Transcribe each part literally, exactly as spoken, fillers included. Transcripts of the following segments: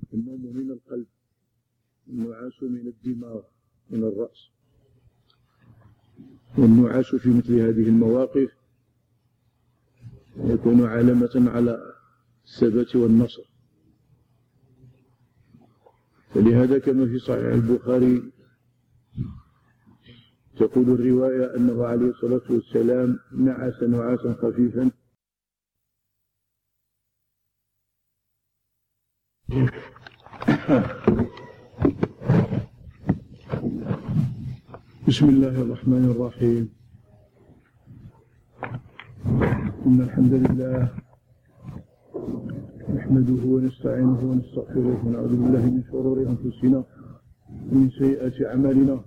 النوم من القلب، النعاس من الدماغ من الرأس. والنعاس في مثل هذه المواقف يكون علامة على الثبات والنصر. فلهذا كما في صحيح البخاري تقول الرواية أنه عليه الصلاة والسلام نعس نعاسا خفيفا بسم الله الرحمن الرحيم. إن الحمد لله نحمده ونستعينه ونستغفره ونعوذ بالله من شرور أنفسنا ومن سيئات أعمالنا.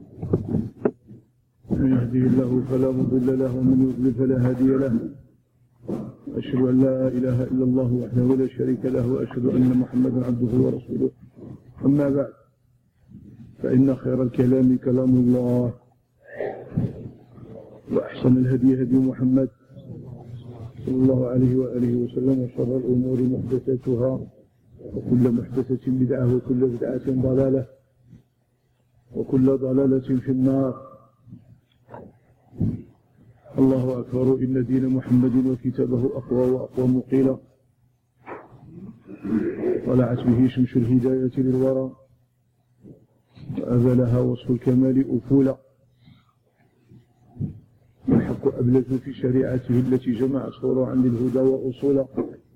من يهده الله فلا مضل له ومن يضلل فلا هادي له. أشهد أن لا إله إلا الله وحده لا شريك له وأشهد أن محمدا عبده ورسوله. أما بعد، فإن خير الكلام كلام الله، وأحسن الهدي هدي محمد صلى الله عليه وآله وسلم، وشر الأمور محدثاتها، وكل محدثة بدعة، وكل بدعة ضلالة، وكل ضلالة في النار. الله أكبر. إن دين محمد وكتابه أقوى وأقوم قيلا، طلعت به شمس الهداية للورى، وأذلها وصف الكمال أفولا، والحق أبلج في شريعته التي جمعت فروعا للهدى وأصولا.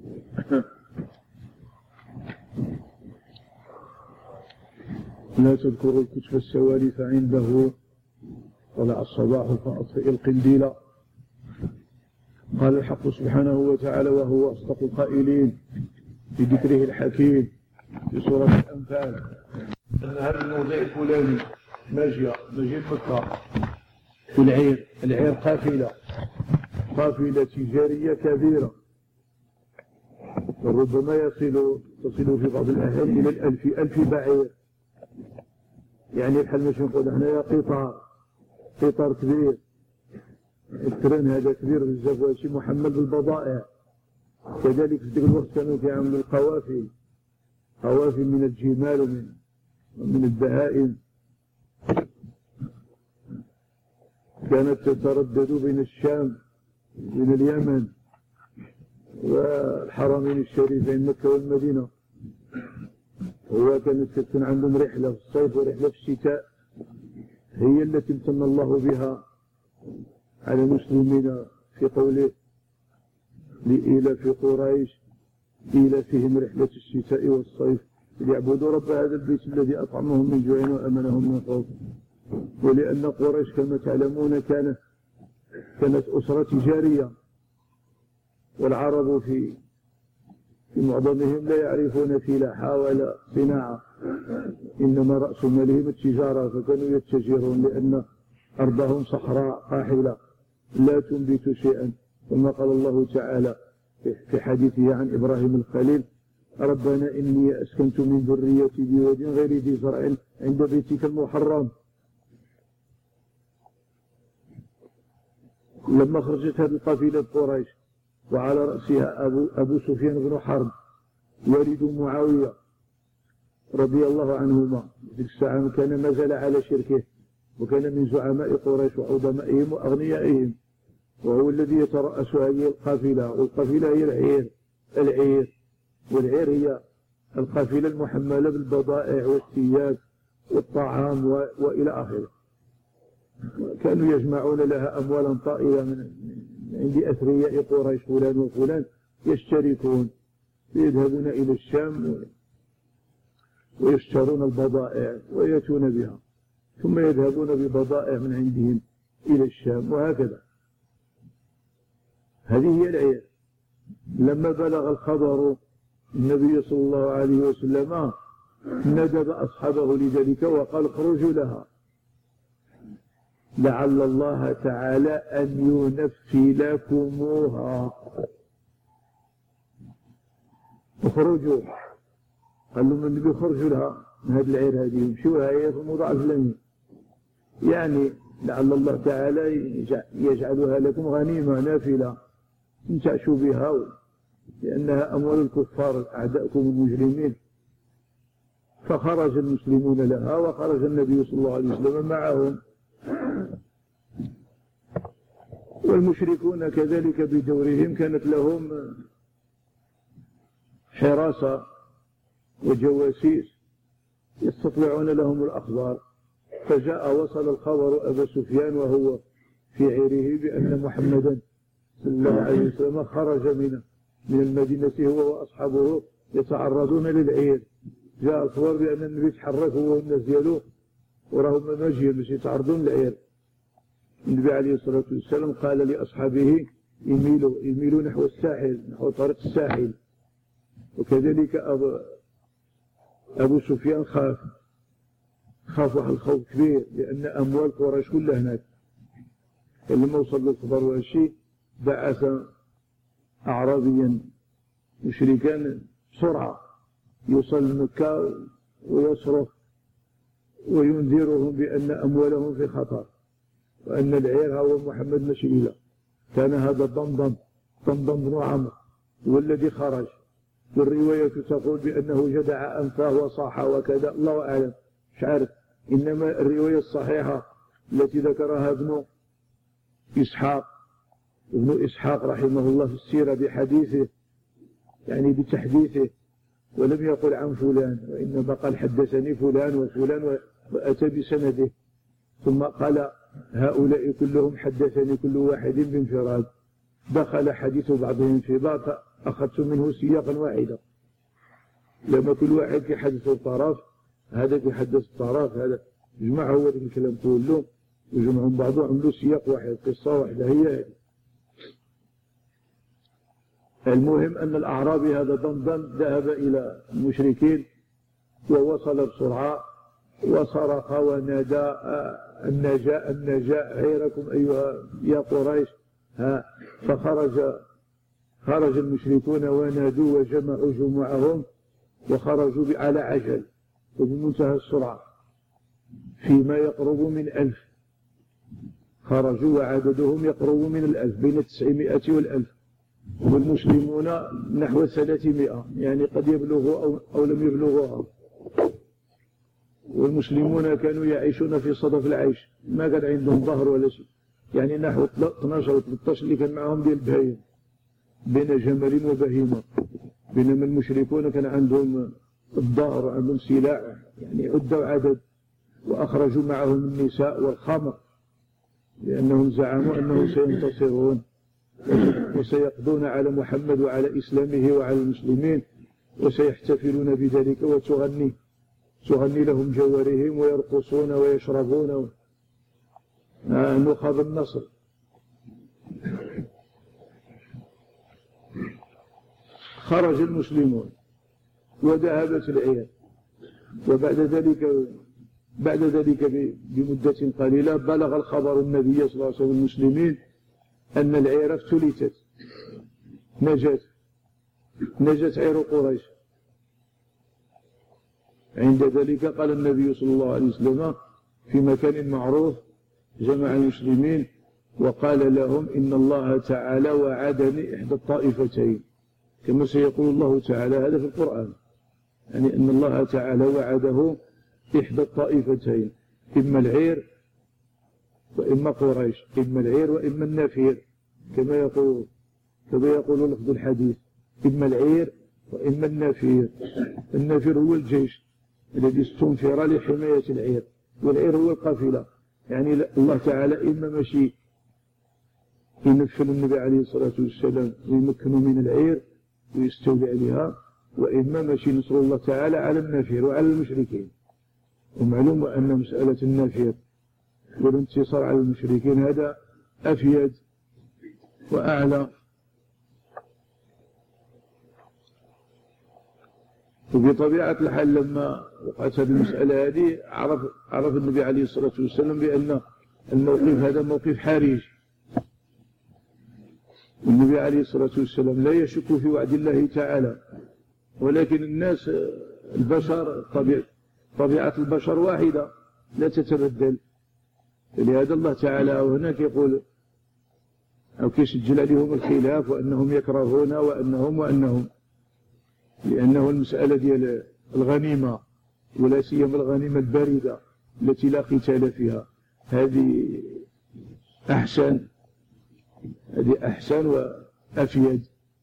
لا تذكر الكتب السوالي فعنده طلع الصباح فأطفئ القنديل. قال الحق سبحانه وتعالى وهو أصدق القائلين في ذكره الحكيم في سورة الأنفال أن هذا الموضع الفلاني ماجية مجيء مكة، والعير العير قافلة قافلة تجارية كبيرة، ربما يصل تصل في بعض الأحيان إلى الألف ألف بعير. يعني بحال ماشي نقول هنايا قطار قطار كبير، الترين هذا كبير بزاف، وهادشي محمل بالبضائع. كذلك في ذاك الوقت كانوا كيعملوا القوافل قوافل من الجمال ومن من البهائم، كانت تتردد بين الشام بين اليمن والحرمين الشريفين مكة والمدينة. هو كانت تكون عندهم رحلة في الصيف ورحلة في الشتاء، هي التي امتن الله بها على المسلمين في قوله لإيلاف قريش إيلافهم رحلة الشتاء والصيف ليعبدوا رب هذا البيت الذي أطعمهم من جوع وأمنهم من خوف. ولأن قريش كما تعلمون كانت كانت أسرة تجارية، والعرب في في معظمهم لا يعرفون فلاحة ولا صناعة، إنما رأس مالهم التجارة، فكانوا يتجرون لأن أرضهم صحراء قاحلة لا تنبت شيئا. ثم قال الله تعالى في حديثه عن إبراهيم الخليل ربنا إني أسكنت من ذريتي بواد غير ذي زرع عند بيتك المحرم. لما خرجت هذه القافلة قريش وعلى رأسها أبو, أبو سفيان بن حرب والد معاوية رضي الله عنهما، في الساعة كان ما زال على شركه، وكان من زعماء قريش وعظمائهم وأغنيائهم، وهو الذي يترأس هذه القافلة. والقافلة هي العير العير والعير هي القافلة المحملة بالبضائع والثياب والطعام وإلى آخره. كانوا يجمعون لها أموالا طائلة من عند أثرياء قريش فلان وفلان، يشتركون يذهبون إلى الشام ويشترون البضائع ويأتون بها، ثم يذهبون ببضائع من عندهم إلى الشام، وهكذا. هذه هي العير. لما بلغ الخبر النبي صلى الله عليه وسلم ندب أصحابه لذلك وقال اخرجوا لها لعل الله تعالى أن ينفي لكموها. اخرجوا، قال لهم النبي خرجوا لها من هذه العير هذه، يمشوها هي في الموضع الفلاني، يعني لعل الله تعالى يجعلها لكم غنيمة نافلة تعشوا بها، لأنها أموال الكفار أعداءكم المجرمين، فخرج المسلمون لها وخرج النبي صلى الله عليه وسلم معهم، والمشركون كذلك بدورهم كانت لهم حراسة وجواسيس يستطلعون لهم الأخبار. فجاء وصل الخبر أبا سفيان وهو في عيره بأن محمدا صلى الله عليه وسلم خرج من من المدينة هو وأصحابه يتعرضون للعير. جاء الخبر بأن النبي تحرك هو والناس ديالو وراهم ماشيين باش يتعرضون للعير. النبي عليه الصلاة والسلام قال لأصحابه يميلوا يميلوا نحو الساحل، نحو طريق الساحل. وكذلك أبو, أبو سفيان خاف خاف واحد الخوف كبير لأن أموال قريش كلها هناك. لما وصل له الخبر والشيء بعث أعرابيا مشركا بسرعة يوصل مكة ويصرخ وينذرهم بأن أموالهم في خطر وأن العير هو محمد ماشي إله. كان هذا ضمضم ضمضم بن عمرو هو الذي خرج، والرواية تقول بأنه جدع أنفاه وصاح وكذا، الله أعلم مش عارف. إنما الرواية الصحيحة التي ذكرها ابن إسحاق ابن إسحاق رحمه الله في السيرة بحديثه يعني بتحديثه، ولم يقل عن فلان وإنما قال حدثني فلان وفلان وأتى بسنده، ثم قال هؤلاء كلهم حدثني كل واحد بانفراد، دخل حديث بعضهم في بعض أخذت منه سياقا واحدا. لما كل واحد يحدث الطرف، هذا يحدث الطرف، هذا جمع هو الكلام كله وجمعهم بعضهم عملوا سياق واحد، قصة واحدة هي هذه. المهم أن الأعرابي هذا ضمضم ذهب إلى المشركين ووصل بسرعة وصرخ ونادى النجاء النجاء عيركم أيها يا قريش. ها فخرج خرج المشركون ونادوا وجمعوا جموعهم وخرجوا على عجل وبمنتهى السرعة فيما يقرب من ألف. خرجوا وعددهم يقرب من الألف، بين التسعمائة والألف، والمسلمون نحو ثلاثمائة، يعني قد يبلغوا أو, أو لم يبلغوها. والمسلمون كانوا يعيشون في صدف العيش، ما كان عندهم ظهر ولا شيء، يعني نحو اثناش أو ثلاثة عشر اللي كان معهم ديال البهايم بين جمل وبهيمة، بينما المشركون كان عندهم الظهر وعندهم سلاح، يعني عدة وعدد. وأخرجوا معهم النساء والخمر لأنهم زعموا أنهم سينتصرون وسيقضون على محمد وعلى إسلامه وعلى المسلمين وسيحتفلون بذلك، وتغني تغني لهم جوارهم ويرقصون ويشربون نخاذ النصر. خرج المسلمون وذهبت العير، وبعد ذلك بعد ذلك بمدة قليلة بلغ الخبر النبي صلى الله عليه وسلم المسلمين أن العير افتلتت، نجت نجت عير قريش. عند ذلك قال النبي صلى الله عليه وسلم في مكان معروف جمع المسلمين وقال لهم إن الله تعالى وعدني إحدى الطائفتين، كما سيقول الله تعالى هذا في القرآن، يعني أن الله تعالى وعده إحدى الطائفتين، إما العير وإما قريش، إما العير وإما النفير، كما يقول كما يقول لفظ الحديث، إما العير وإما النفير. النفير هو الجيش الذي استنفر لحماية العير، والعير هو القافلة. يعني الله تعالى إما ماشي ينفل النبي عليه الصلاة والسلام ويمكنوا من العير ويستولي عليها، وإما ماشي نصر الله تعالى على النفير وعلى المشركين. ومعلوم أن مسألة النفير والانتصار على المشركين هذا أفيد وأعلى. وبطبيعة الحال لما وقعت هذه المسألة هذه عرف عرف النبي عليه الصلاة والسلام بأن الموقف هذا موقف حرج. والنبي عليه الصلاة والسلام لا يشك في وعد الله تعالى، ولكن الناس البشر طبيعة, طبيعة البشر واحدة لا تتبدل. لهذا الله تعالى هناك يقول أو كيسجل عليهم الخلاف وأنهم يكرهون وأنهم وأنهم لأنه المسألة ديال الغنيمة ولا سيما الغنيمة الباردة التي لا قتال فيها، هذه أحسن هذه أحسن وأفيد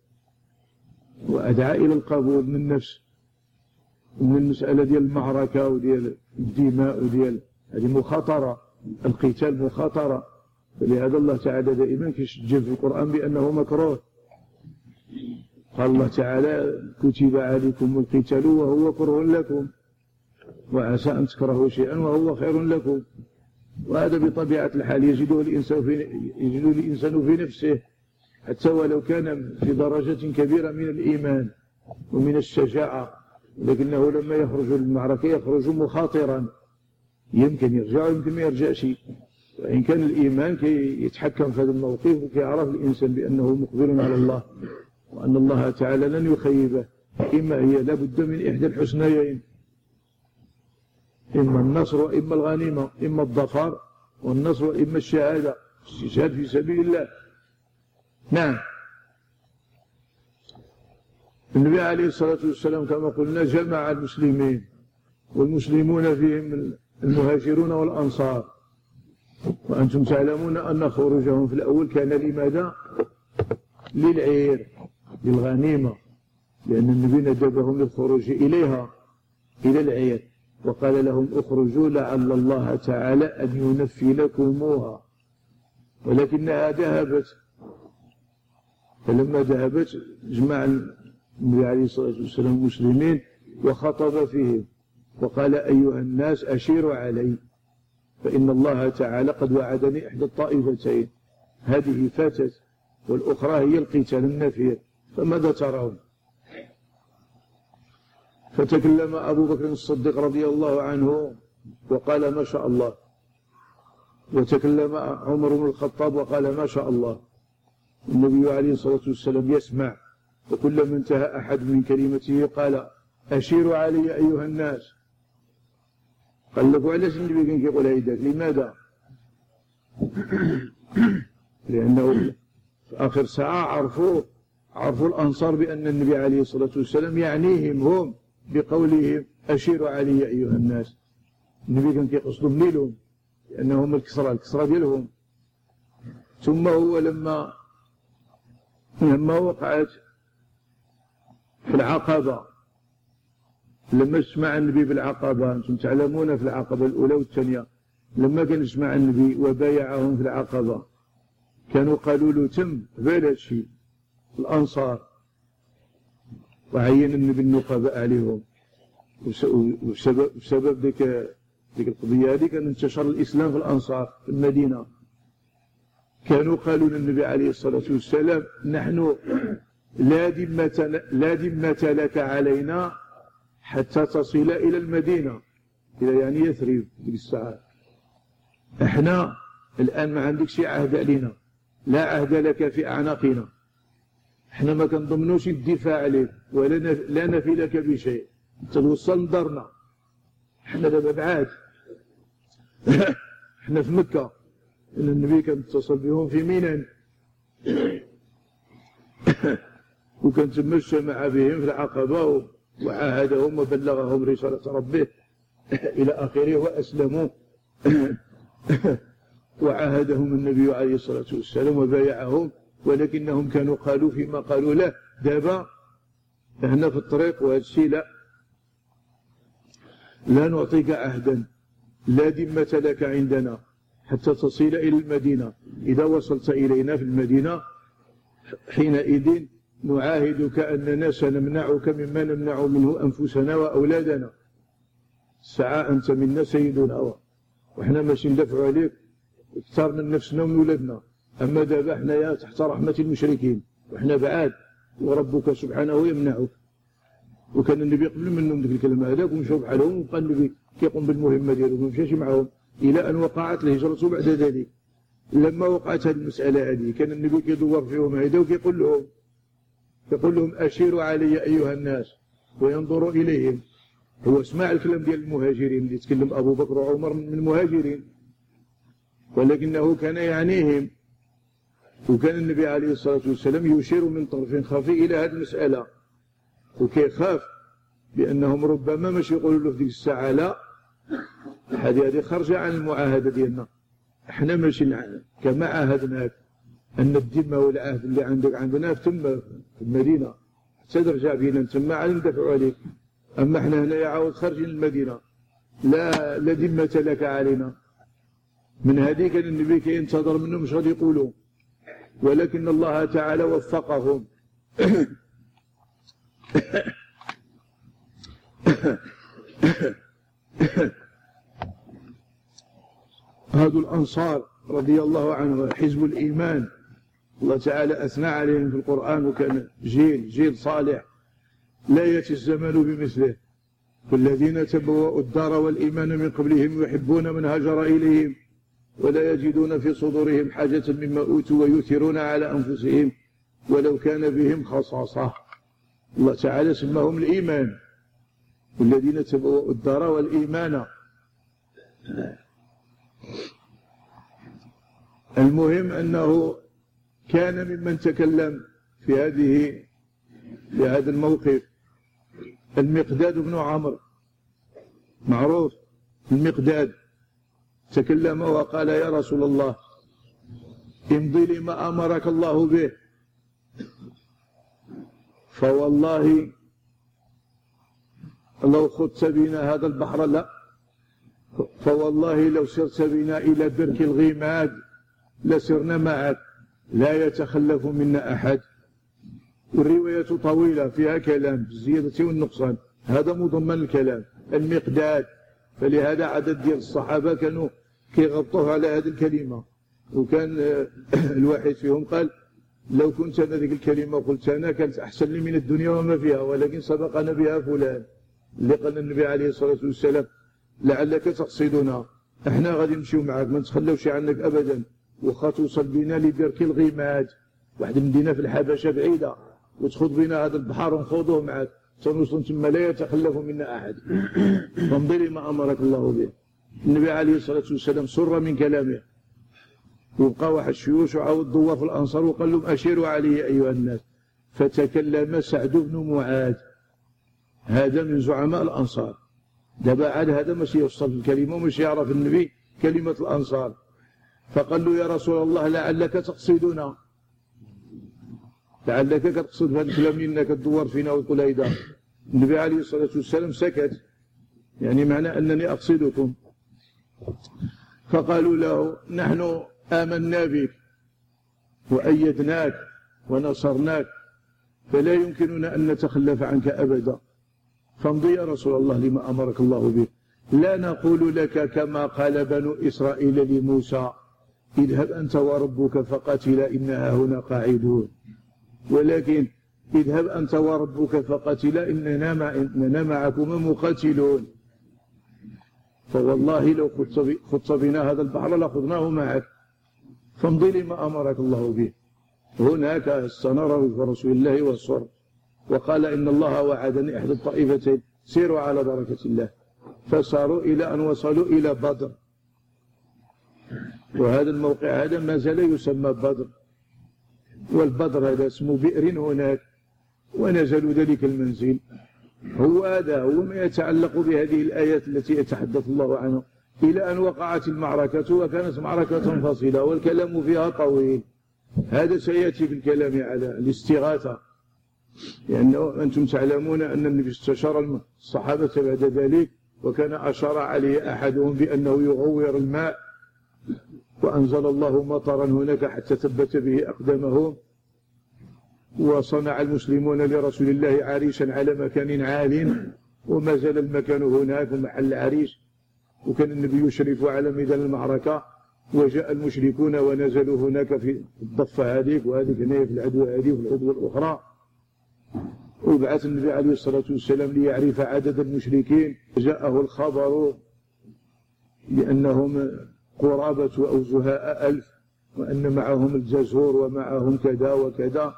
وأدعى إلى القبول من النفس ومن المسألة ديال المعركة وديال الدماء وديال هذه مخاطرة، القتال مخاطرة. فلهذا الله تعالى دائما كيشجع في القرآن بأنه مكروه. قال الله تعالى كتب عليكم القتال وهو كره لكم وعسى أن تكرهوا شيئا وهو خير لكم. وهذا بطبيعة الحال يجده الإنسان في, يجده الإنسان في نفسه، حتى ولو كان في درجة كبيرة من الإيمان ومن الشجاعة، لكنه لما يخرج للمعركة يخرج مخاطرا، يمكن يرجع ويمكن ما يرجعش. وإن كان الإيمان كي يتحكم في هذا الموقف وكيعرف الإنسان بأنه مقبل على الله وأن الله تعالى لن يخيبه. إما هي لابد من إحدى الحسنيين، إما النصر وإما الغنيمة، إما الظفر والنصر وإما الشهادة، استشهاد في سبيل الله. نعم. النبي عليه الصلاة والسلام كما قلنا جمع المسلمين، والمسلمون فيهم المهاجرون والأنصار. وأنتم تعلمون أن خروجهم في الأول كان لماذا؟ للعير، للغنيمة، لأن النبي ندبهم للخروج إليها، إلى العير، وقال لهم اخرجوا لعل الله تعالى أن ينفي لكموها، ولكنها ذهبت. فلما ذهبت جمع النبي عليه الصلاة والسلام المسلمين وخطب فيهم وقال أيها الناس أشيروا علي، فإن الله تعالى قد وعدني إحدى الطائفتين، هذه فاتت والأخرى هي القتال النفير، فماذا ترون؟ فتكلم أبو بكر الصديق رضي الله عنه وقال ما شاء الله، وتكلم عمر بن الخطاب وقال ما شاء الله. النبي عليه الصلاة والسلام يسمع، وكلما انتهى أحد من كلمته قال أشيروا علي أيها الناس. قال لك علاش النبي كان كيقول هيداك؟ لماذا؟ لأنه في آخر ساعة عرفوا عرفوا الأنصار بأن النبي عليه الصلاة والسلام يعنيهم هم بقولهم أشيروا علي أيها الناس. النبي كان كيقصدهم ليلهم لأنهم الكسرى الكسرى ديالهم. ثم هو لما لما وقعت في العقبة، لما اجتمع النبي بالعقبة، أنتم تعلمون في العقبة الأولى والثانية، لما كان اجتمع النبي وبايعهم في العقبة كانوا قالوا له تم بلا شيء الأنصار، وعين النبي النقباء عليهم، وبسبب بسبب ديك ديك القضية هذه كان انتشر الإسلام في الأنصار في المدينة. كانوا قالوا للنبي عليه الصلاة والسلام نحن لا ذمة لا ذمة لك علينا حتى تصل إلى المدينة، إلى يعني يثرب ديك الساعة. احنا الآن ما عندك شي عهد علينا، لا عهد لك في أعناقنا، احنا ما كنضمنوش الدفاع عليك ولا لا نفي لك بشيء، توصل دارنا، احنا دابا بعاد. احنا في مكة، إن النبي كان اتصل بهم في منى وكان تمشى مع بهم في العقبة وعاهدهم وبلغهم رسالة ربه إلى آخره وأسلموا. وعاهدهم النبي عليه الصلاة والسلام وبايعهم، ولكنهم كانوا قالوا فيما قالوا له دابا احنا في الطريق وهذا الشيء لا لا نعطيك عهدا، لا ذمة لك عندنا حتى تصل إلى المدينة. إذا وصلت إلينا في المدينة حينئذ نعاهدك أننا سنمنعك مما نمنع منه أنفسنا وأولادنا. الساعة أنت منا سيدنا، وإحنا ماشي ندافعوا عليك اكثر من نفسنا ومن ولادنا. أما دابا إحنا تحت رحمة المشركين وإحنا بعاد، وربك سبحانه يمنعك. وكان النبي يقبل منهم ذيك الكلمة هذاك ومشاو بحالهم، وبقى النبي كيقوم بالمهمة ديالو وما مشاش معهم إلى أن وقعت الهجرة بعد ذلك. لما وقعت هذه المسألة هذه كان النبي كيدور فيهم هيدا وكيقول لهم يقول لهم أشيروا علي أيها الناس، وينظروا إليهم. هو اسمع الكلام ديال المهاجرين اللي يتكلم أبو بكر وعمر من المهاجرين، ولكنه كان يعنيهم. وكان النبي عليه الصلاة والسلام يشير من طرف خفي إلى هذه المسألة، وكيخاف بأنهم ربما مش يقولوا له في ديك الساعة لا، هذه هذه خارجة عن المعاهدة ديالنا. احنا ماشي كما عاهدناك أن الذمة والعهد اللي عندك عندنا تم في المدينة حتى ترجع بينا تما عاد ندافعوا عليك. أما احنا هنا يعاود خارجين المدينة لا لا ذمة لك علينا. من هذه كان النبي كينتظر منهم مش غادي يقولوا، ولكن الله تعالى وفقهم. هذو الأنصار رضي الله عنهم حزب الإيمان، الله تعالى أثنى عليهم في القرآن، وكان جيل جيل صالح لا يأتي الزمان بمثله. والذين تبوأوا الدار والإيمان من قبلهم يحبون من هاجر إليهم ولا يجدون في صدورهم حاجة مما أوتوا ويؤثرون على أنفسهم ولو كان بهم خصاصة. الله تعالى سماهم الإيمان، والذين تبوأوا الدار والإيمان. المهم أنه كان ممن تكلم في هذه في هذا الموقف المقداد بن عمرو، معروف المقداد، تكلم وقال يا رسول الله امضي لما أمرك الله به، فوالله لو خضت بنا هذا البحر لا فوالله لو سرت بنا إلى برك الغيماد لسرنا معك لا يتخلف منا أحد. والرواية طويلة فيها كلام بالزيادة والنقصان، هذا مضمن الكلام المقداد. فلهذا عدد ديال الصحابة كانوا كيغطوه على هذه الكلمة، وكان الواحد فيهم قال لو كنت أنا ذيك الكلمة قلت أنا كانت أحسن لي من الدنيا وما فيها، ولكن سبقنا بها فلان. اللي قال النبي عليه الصلاة والسلام لعلك تقصدنا، احنا غادي نمشيو معك ما نتخلوش عنك أبدا، وخا توصل بنا لبرك الغيماد، واحد المدينة في الحبشة بعيدة، وتخوض بنا هذا البحر ونخوضوه معك سنوصل ثم لا يتخلف منا أحد. فامضي لما أمرك الله به. النبي عليه الصلاة والسلام سر من كلامه، وبقى واحد الشيوش وعاود ضوا في الأنصار وقال لهم أشيروا علي أيها الناس. فتكلم سعد بن معاذ، هذا من زعماء الأنصار. دابا عاد هذا ماشي يوصل في الكلمة وماشي يعرف النبي كلمة الأنصار. فقال له يا رسول الله لعلك تقصدنا، لعلك تقصد هذا الكلام انك تدور فينا وتقول هيدا. النبي عليه الصلاة والسلام سكت، يعني معنى أنني أقصدكم. فقالوا له نحن آمنا بك وأيدناك ونصرناك فلا يمكننا أن نتخلف عنك أبدا، فامضي يا رسول الله لما أمرك الله به. لا نقول لك كما قال بنو إسرائيل لموسى اذهب أنت وربك فقاتلا إنها هنا قاعدون، ولكن اذهب أنت وربك فقاتلا إننا, مع إننا معكما مقاتلون. فوالله لو خضت بنا هذا البحر لخضناه معك، فامضي لما أمرك الله به. هناك استنار برسول الله والصر وقال إن الله وعدني إحدى الطائفتين سيروا على بركة الله، فساروا إلى أن وصلوا إلى بدر. وهذا الموقع هذا ما زال يسمى بدر، والبدر هذا اسمه بئر هناك، ونزلوا ذلك المنزل. هو هذا هو ما يتعلق بهذه الآيات التي يتحدث الله عنها، إلى أن وقعت المعركة وكانت معركة فاصلة والكلام فيها طويل. هذا سيأتي في الكلام على الاستغاثة، لأنه أنتم تعلمون أن النبي استشار الصحابة بعد ذلك، وكان أشار عليه أحدهم بأنه يغور الماء، وأنزل الله مطرا هناك حتى ثبت به أقدامهم. وصنع المسلمون لرسول الله عريشا على مكان عال، وما زال المكان هناك محل عريش، وكان النبي يشرف على ميدان المعركة. وجاء المشركون ونزلوا هناك في الضفة هذيك وهذيك هنا في العدوى هذه وفي العدوى الأخرى. وبعث النبي عليه الصلاة والسلام ليعرف عدد المشركين، جاءه الخبر بأنهم قرابة أو زهاء ألف، وأن معهم الجزور ومعهم كذا وكذا.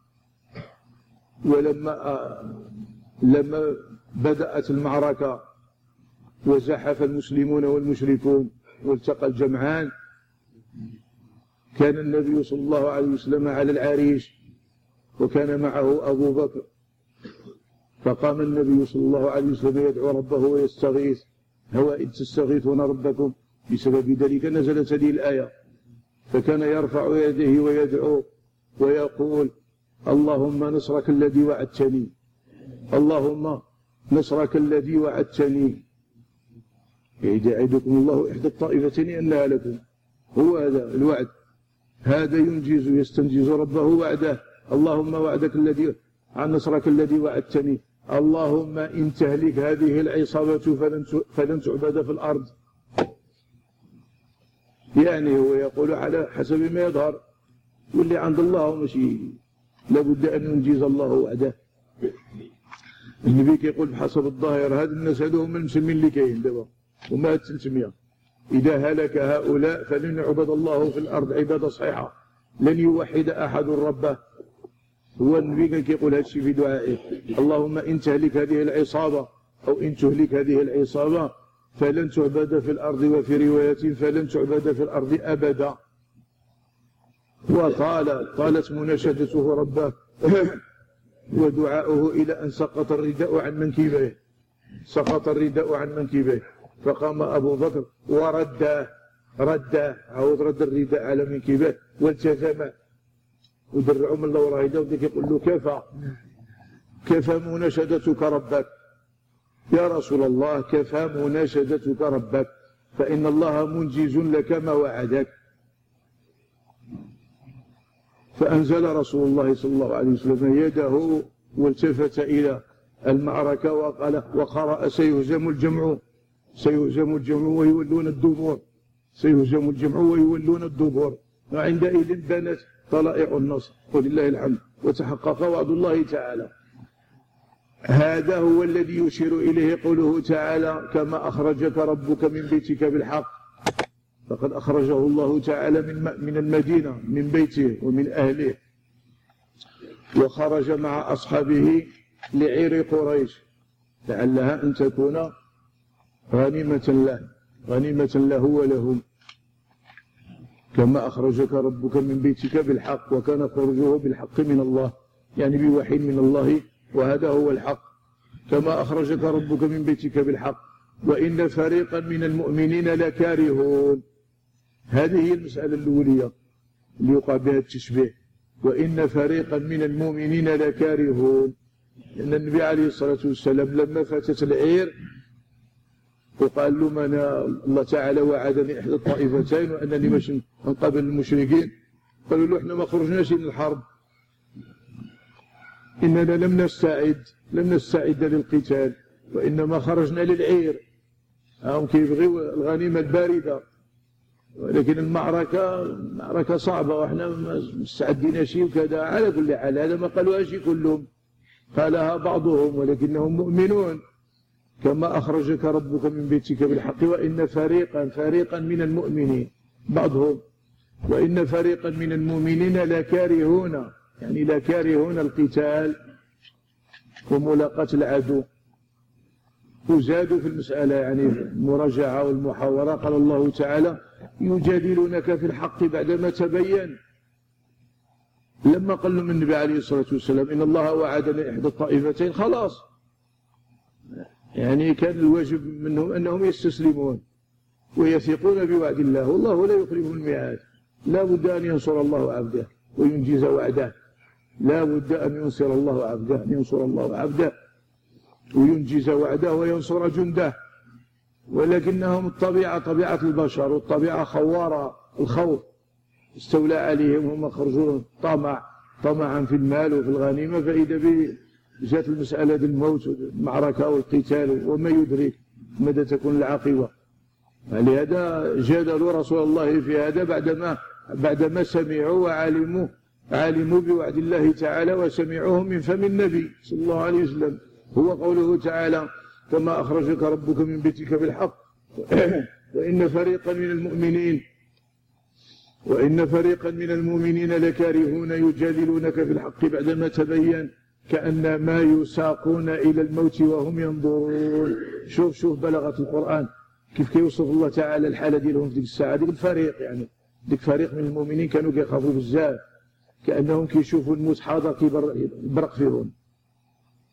ولما لما بدأت المعركة وزحف المسلمون والمشركون والتقى الجمعان، كان النبي صلى الله عليه وسلم على العريش، وكان معه أبو بكر فقام النبي صلى الله عليه وسلم يدعو ربه ويستغيث: هو إذ تستغيثون ربكم. بسبب ذلك نزلت هذه الآية. فكان يرفع يديه ويدعو ويقول: اللهم نصرك الذي وعدتني، اللهم نصرك الذي وعدتني، إذ يعدكم الله إحدى الطائفتين أنها لكم. هو هذا الوعد، هذا ينجز يستنجز ربه وعده. اللهم وعدك الذي عن نصرك الذي وعدتني، اللهم إن تهلك هذه العصابة فلن فلن تعبد في الأرض. يعني هو يقول على حسب ما يظهر، واللي عند الله ماشي، لابد أن ينجز الله وعده. النبي كيقول بحسب الظاهر هذا الناس هذو هما المسلمين اللي كاين دابا، وما ثلاثمية. إذا هلك هؤلاء فلن يعبد الله في الأرض عبادة صحيحة، لن يوحد أحد ربه. هو النبي كان كيقول هذا الشيء في دعائه: اللهم إن تهلك هذه العصابة أو إن تهلك هذه العصابة فلن تعبد في الأرض، وفي رواية فلن تعبد في الأرض أبدا. وطال طالت مناشدته ربه ودعاؤه إلى أن سقط الرداء عن منكبيه، سقط الرداء عن منكبيه. فقام أبو بكر ورده رده عاود رد الرداء على منكبيه والتزم ودرعوا من الله هيدا، وديك يقول له: كفى كفى مناشدتك ربك يا رسول الله، كفى مناشدتك ربك، فإن الله منجز لك ما وعدك. فأنزل رسول الله صلى الله عليه وسلم يده والتفت إلى المعركة وقال وقرأ: سيهزم الجمع سيهزم الجمع ويولون الدبور، سيهزم الجمع ويولون الدبور. وعندئذ بانت طلائع النصر ولله الحمد، وتحقق وعد الله تعالى. هذا هو الذي يشير إليه قوله تعالى: كما أخرجك ربك من بيتك بالحق. فقد أخرجه الله تعالى من من المدينة، من بيته ومن أهله، وخرج مع أصحابه لعير قريش لعلها أن تكون غنيمة له غنيمة له ولهم. كما أخرجك ربك من بيتك بالحق، وكان خروجه بالحق من الله، يعني بوحي من الله، وهذا هو الحق. كما أخرجك ربك من بيتك بالحق وإن فريقا من المؤمنين لكارهون. هذه هي المسألة الأولية اللي يقع بها التشبيه: وإن فريقا من المؤمنين لكارهون. لأن النبي عليه الصلاة والسلام لما فاتت العير وقال له: من الله تعالى وعدني إحدى الطائفتين وأنني باش نقابل المشركين، قالوا له: احنا ما خرجناش من الحرب، إننا لم نستعد لم نستعد للقتال، وإنما خرجنا للعير. هم كيبغيو الغنيمة الباردة، ولكن المعركة معركة صعبة وإحنا ما مستعديناش وكذا. على كل حال هذا ما قالوهاش كلهم، قالها بعضهم، ولكنهم مؤمنون. كما أخرجك ربك من بيتك بالحق وإن فريقا فريقا من المؤمنين، بعضهم، وإن فريقا من المؤمنين لكارهون، يعني لكارهون القتال وملاقاة العدو. وزادوا في المسألة يعني المراجعة والمحاورة. قال الله تعالى: يجادلونك في الحق بعدما تبين. لما قال لهم النبي عليه الصلاة والسلام: إن الله وعدنا إحدى الطائفتين، خلاص يعني كان الواجب منهم أنهم يستسلمون ويثقون بوعد الله، والله لا يخلف الميعاد. لا بد أن ينصر الله عبده وينجز وعده، لا بد أن ينصر الله عبده أن ينصر الله عبده وينجز وعده وينصر جنده. ولكنهم الطبيعة طبيعة البشر، والطبيعة خوارة، الخوف استولى عليهم، هم خرجون طمع طمعا في المال وفي الغنيمة، فإذا جاءت المسألة الموت والمعركة والقتال، وما يدرك متى تكون العاقبة. لهذا جادلوا رسول الله في هذا بعدما بعدما سمعوا وعلموا علموا بوعد الله تعالى وسمعوه من فم النبي صلى الله عليه وسلم. هو قوله تعالى: كما أخرجك ربك من بيتك بالحق وإن فريقا من المؤمنين وإن فريقا من المؤمنين لكارهون يجادلونك في الحق بعدما تبين كأنما يساقون إلى الموت وهم ينظرون. شوف شوف بلغة القرآن كيف كيوصف الله تعالى الحالة ديالهم في ديك الساعة. ديك الفريق يعني ديك فريق من المؤمنين كانوا كيخافوا بزاف، كأنهم كيشوفوا الموت حاضر كيبرق فيهم.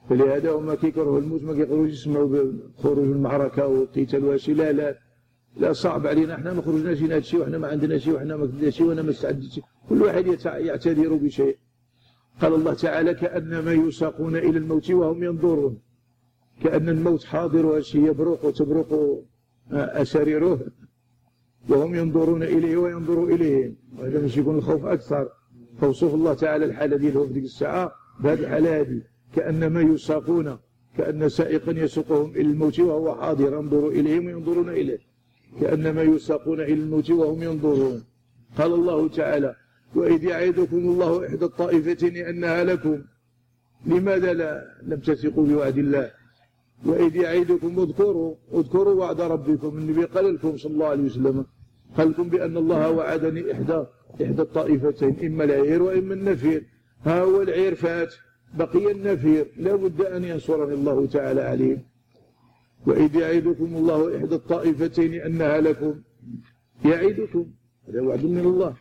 فلهذا هما كيكرهوا الموت، ما كيقدروش يسمعوا بخروج المعركة والقتال وهادشي. لا لا لا، صعب علينا، احنا ما خرجناش هنا هادشي، وحنا ما عندنا شيء، وحنا ما كدنا شيء، وانا ما استعدتش. كل واحد يعتذر بشيء. قال الله تعالى: كأنما يساقون إلى الموت وهم ينظرون. كأن الموت حاضر وهادشي يبرق وتبرق أساريره وهم ينظرون إليه وينظروا إليهم. وهذا باش يكون الخوف أكثر. فوصف الله تعالى الحالة ديالهم في ديك الساعة بهذه الحالة هذه، كأنما يساقون، كأن سائقا يسوقهم إلى الموت وهو حاضر، ينظر إليهم وينظرون إليه. كأنما يساقون إلى الموت وهم ينظرون. قال الله تعالى: وإذ يعدكم الله إحدى الطائفتين أنها لكم. لماذا لا لم تثقوا بوعد الله؟ وإذ يعدكم، اذكروا اذكروا وعد ربكم. النبي قال لكم صلى الله عليه وسلم، قال لكم بأن الله وعدني إحدى إحدى الطائفتين، إما العير وإما النفير. ها هو العير فات، بقي النفير، لا بد أن ينصرني الله تعالى عليه. وإذ يعدكم الله إحدى الطائفتين أنها لكم، يعدكم، هذا وعد من الله.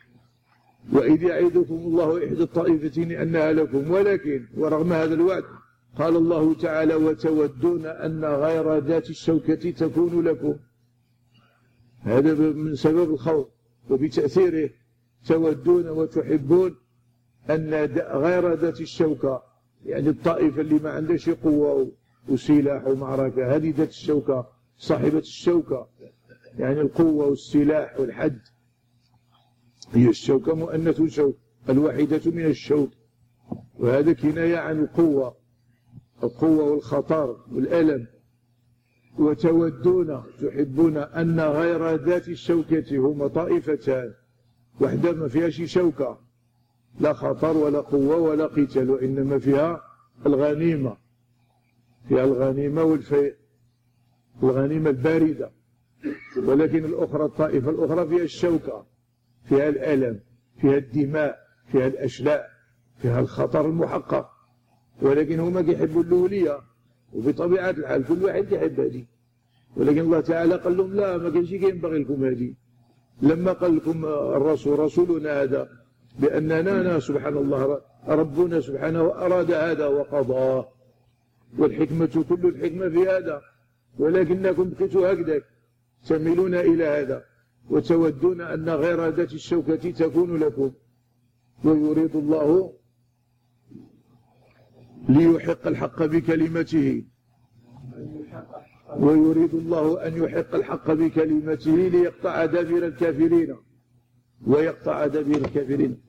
وإذ يعدكم الله إحدى الطائفتين أنها لكم، ولكن ورغم هذا الوعد قال الله تعالى: وتودون أن غير ذات الشوكة تكون لكم. هذا من سبب الخوف وبتأثيره. تودون وتحبون أن غير ذات الشوكة، يعني الطائفة اللي ما عندهاش قوة وسلاح ومعركة، هذه ذات الشوكة، صاحبة الشوكة، يعني القوة والسلاح والحد. هي الشوكة مؤنث شوك، الواحدة من الشوك، وهذا كناية عن القوة، القوة والخطر والألم. وتودون، تحبون أن غير ذات الشوكة، هما طائفتان، واحدة ما فيهاش شوكة، لا خطر ولا قوة ولا قتال، وإنما فيها الغنيمة، فيها الغنيمة والفيء، الغنيمة الباردة. ولكن الأخرى، الطائفة الأخرى فيها الشوكة، فيها الألم، فيها الدماء، فيها الأشلاء، فيها الخطر المحقق. ولكن هما كيحبوا الأولية، وبطبيعة الحال كل واحد كيحب هذه. ولكن الله تعالى قال لهم: لا، ما كانش كينبغي لكم هذه. لما قال لكم الرسول رسولنا هذا بأننا سبحان الله ربنا سبحانه أراد هذا وقضاه، والحكمة كل الحكمة في هذا، ولكنكم بقيتوا هكذاك تميلون إلى هذا. وتودون أن غير ذات الشوكة تكون لكم، ويريد الله ليحق الحق بكلمته، ويريد الله أن يحق الحق بكلمته ليقطع دابر الكافرين، ويقطع دابر الكافرين.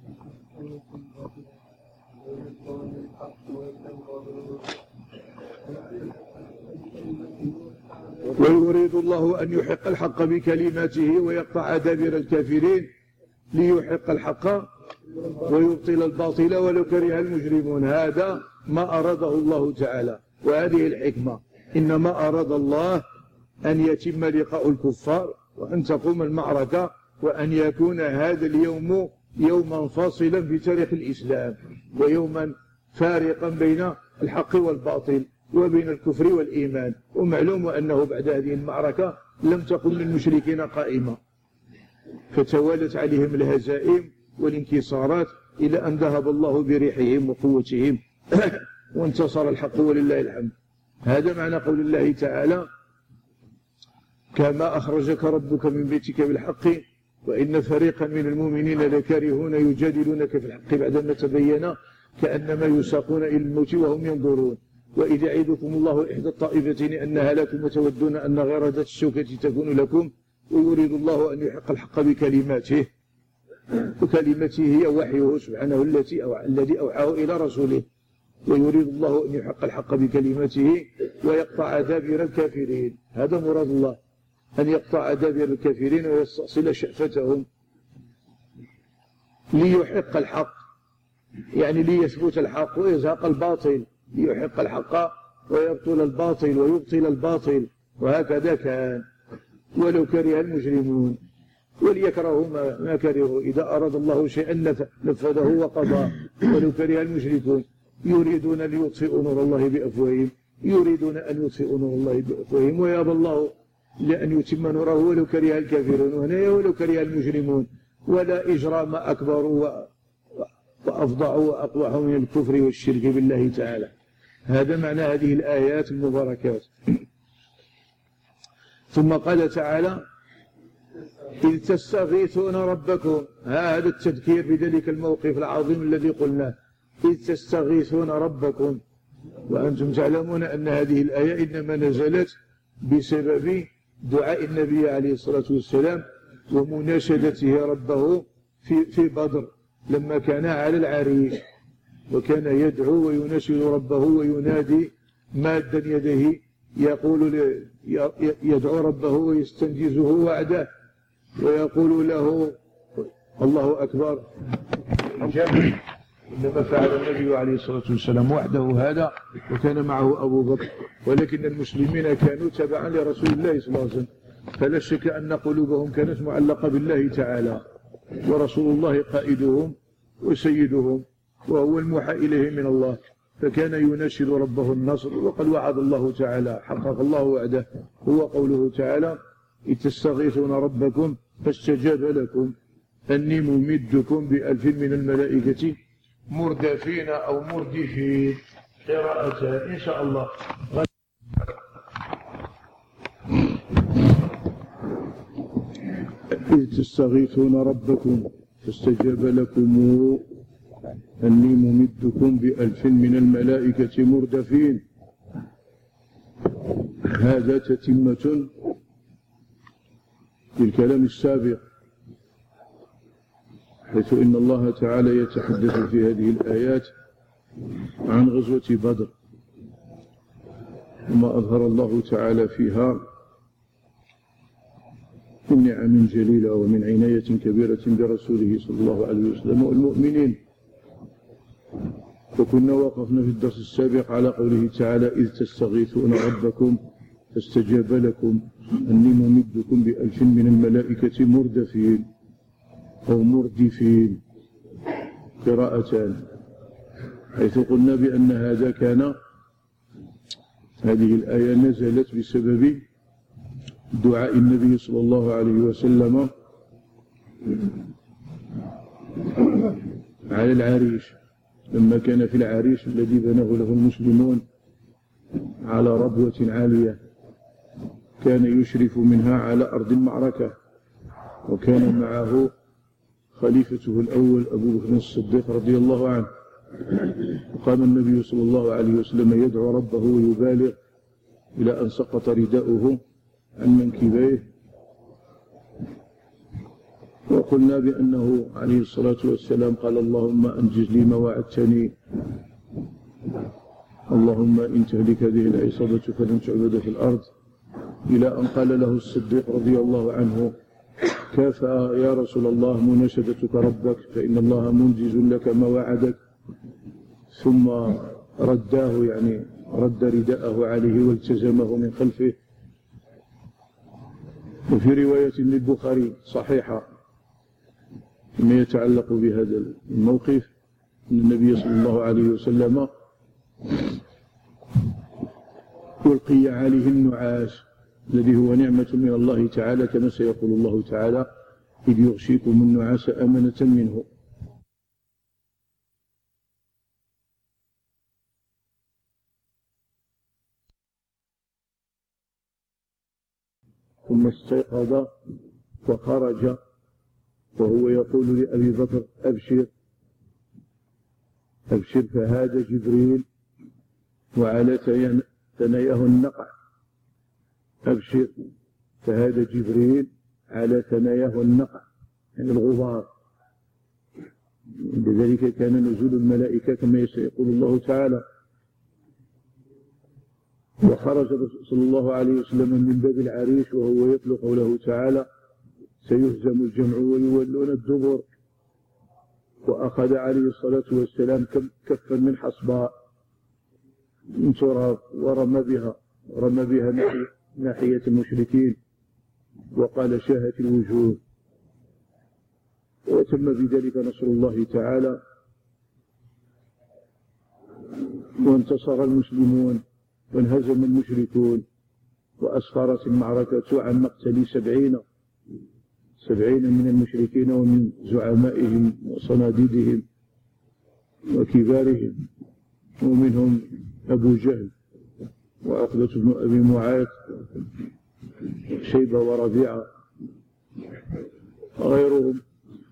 ويريد الله أن يحق الحق بكلماته ويقطع دابر الكافرين ليحق الحق ويبطل الباطل ولو كره المجرمون. هذا ما أراده الله تعالى، وهذه الحكمة. إنما أراد الله أن يتم لقاء الكفار، وأن تقوم المعركة، وأن يكون هذا اليوم يوما فاصلا في تاريخ الإسلام، ويوما فارقا بين الحق والباطل وبين الكفر والإيمان. ومعلوم أنه بعد هذه المعركة لم تقم للمشركين قائمة، فتوالت عليهم الهزائم والانكسارات إلى أن ذهب الله بريحهم وقوتهم وانتصر الحق ولله الحمد. هذا معنى قول الله تعالى: كما أخرجك ربك من بيتك بالحق وإن فريقا من المؤمنين لكارهون يجادلونك في الحق بعدما تبين كأنما يساقون إلى الموت وهم ينظرون. وإذ يعدكم الله إحدى الطائفتين أنها لكم وتودون أن غير ذات الشوكة تكون لكم ويريد الله أن يحق الحق بكلماته، وكلمته هي وحيه سبحانه التي أو الذي أوحاه إلى رسوله. ويريد الله أن يحق الحق بكلمته ويقطع دابر الكافرين. هذا مراد الله، أن يقطع دابر الكافرين ويستأصل شأفتهم ليحق الحق، يعني ليثبت الحق ويزهق الباطل، ليحق الحق ويبطل الباطل ويبطل الباطل. وهكذا كان ولو كره المجرمون، وليكرهوا ما كرهوا. إذا أراد الله شيئا نفذه وقضى. ولو كره المشركون يريدون أن يطفئوا نور الله بأفواههم، يريدون أن يطفئوا نور الله بأفواههم ويابى الله لأن يتم نوره ولو كره الكافرون. وهنا ولو كره المجرمون، ولا إجرام أكبر وأفضع وأقبح من الكفر والشرك بالله تعالى. هذا معنى هذه الآيات المباركات. ثم قال تعالى إذ تستغيثون ربكم، هذا التذكير بذلك الموقف العظيم الذي قلناه، إذ تستغيثون ربكم، وأنتم تعلمون أن هذه الآية إنما نزلت بسبب دعاء النبي عليه الصلاة والسلام ومناشدته ربه في في بدر لما كان على العريش، وكان يدعو ويناشد ربه وينادي مادا يديه يقول يدعو ربه ويستنجزه وعده ويقول له الله أكبر. إنما فعل النبي عليه الصلاة والسلام وحده هذا، وكان معه أبو بكر، ولكن المسلمين كانوا تبعا لرسول الله صلى الله عليه وسلم، فلا شك أن قلوبهم كانت معلقة بالله تعالى، ورسول الله قائدهم وسيدهم وهو الموحى إليه من الله، فكان يناشد ربه النصر. وقد وعد الله تعالى، حقق الله وعده، هو قوله تعالى إذ تستغيثون ربكم فاستجاب لكم أني ممدكم بألف من الملائكة مردفين أو مردفين، قراءتان إن شاء الله. إذ تستغيثون ربكم فاستجاب لكم أني ممدكم بألف من الملائكة مردفين، هذا تتمة للكلام السابق، حيث إن الله تعالى يتحدث في هذه الآيات عن غزوة بدر وما أظهر الله تعالى فيها من نعم جليلة ومن عناية كبيرة برسوله صلى الله عليه وسلم والمؤمنين. وكنا وقفنا في الدرس السابق على قوله تعالى إذ تستغيثون ربكم فاستجاب لكم أني ممدكم بألف من الملائكة مردفين أو مردفين، قراءتان، حيث قلنا بأن هذا كان هذه الآية نزلت بسبب دعاء النبي صلى الله عليه وسلم على العريش، لما كان في العريش الذي بناه له المسلمون على ربوة عالية كان يشرف منها على أرض المعركة، وكان معه خليفته الأول أبو بكر الصديق رضي الله عنه. وقام النبي صلى الله عليه وسلم يدعو ربه ويبالغ إلى أن سقط رداؤه عن منكبيه، وقلنا بأنه عليه الصلاة والسلام قال اللهم أنجز لي ما وعدتني، اللهم إن تهلك هذه العصابة فلن تعبد في الأرض، إلى أن قال له الصديق رضي الله عنه كفى يا رسول الله مناشدتك ربك فإن الله منجز لك ما وعدك، ثم رداه، يعني رد رداءه عليه والتزمه من خلفه. وفي رواية للبخاري صحيحة فيما يتعلق بهذا الموقف أن النبي صلى الله عليه وسلم ألقي عليه النعاس الذي هو نعمة من الله تعالى، كما سيقول الله تعالى إذ يغشيكم النعاس أمنة منه. ثم استيقظ وخرج وهو يقول لأبي بكر أبشر أبشر، فهذا جبريل وعلى ثناياه النقع، أبشر فهذا جبريل على ثناياه النقع يعني الغبار، لذلك كان نزول الملائكة كما سيقول الله تعالى. وخرج صلى الله عليه وسلم من باب العريش وهو يتلو قوله تعالى سيهزم الجمع ويولون الدبر، وأخذ عليه الصلاة والسلام كفا من حصباء من تراب ورمى بها رمى بها ناحية, ناحية المشركين، وقال شاهت الوجوه. وتم بذلك نصر الله تعالى، وانتصر المسلمون وانهزم المشركون، وأسفرت المعركة عن مقتل سبعين سبعين من المشركين ومن زعمائهم وصناديدهم وكبارهم. ومنهم أبو جهل وعقبة بن أبي معيط شيبة وربيعة وغيرهم.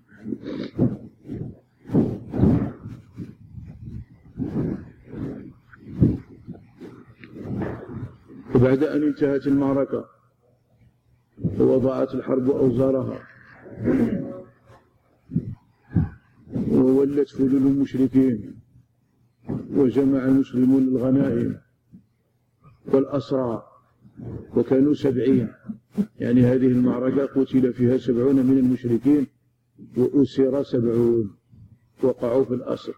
وبعد أن انتهت المعركة ووضعت الحرب أوزارها وولت فلول المشركين وجمع المسلمون الغنائم والأسرى وكانوا سبعين، يعني هذه المعركة قتل فيها سبعون من المشركين وأسر سبعون وقعوا في الأسر،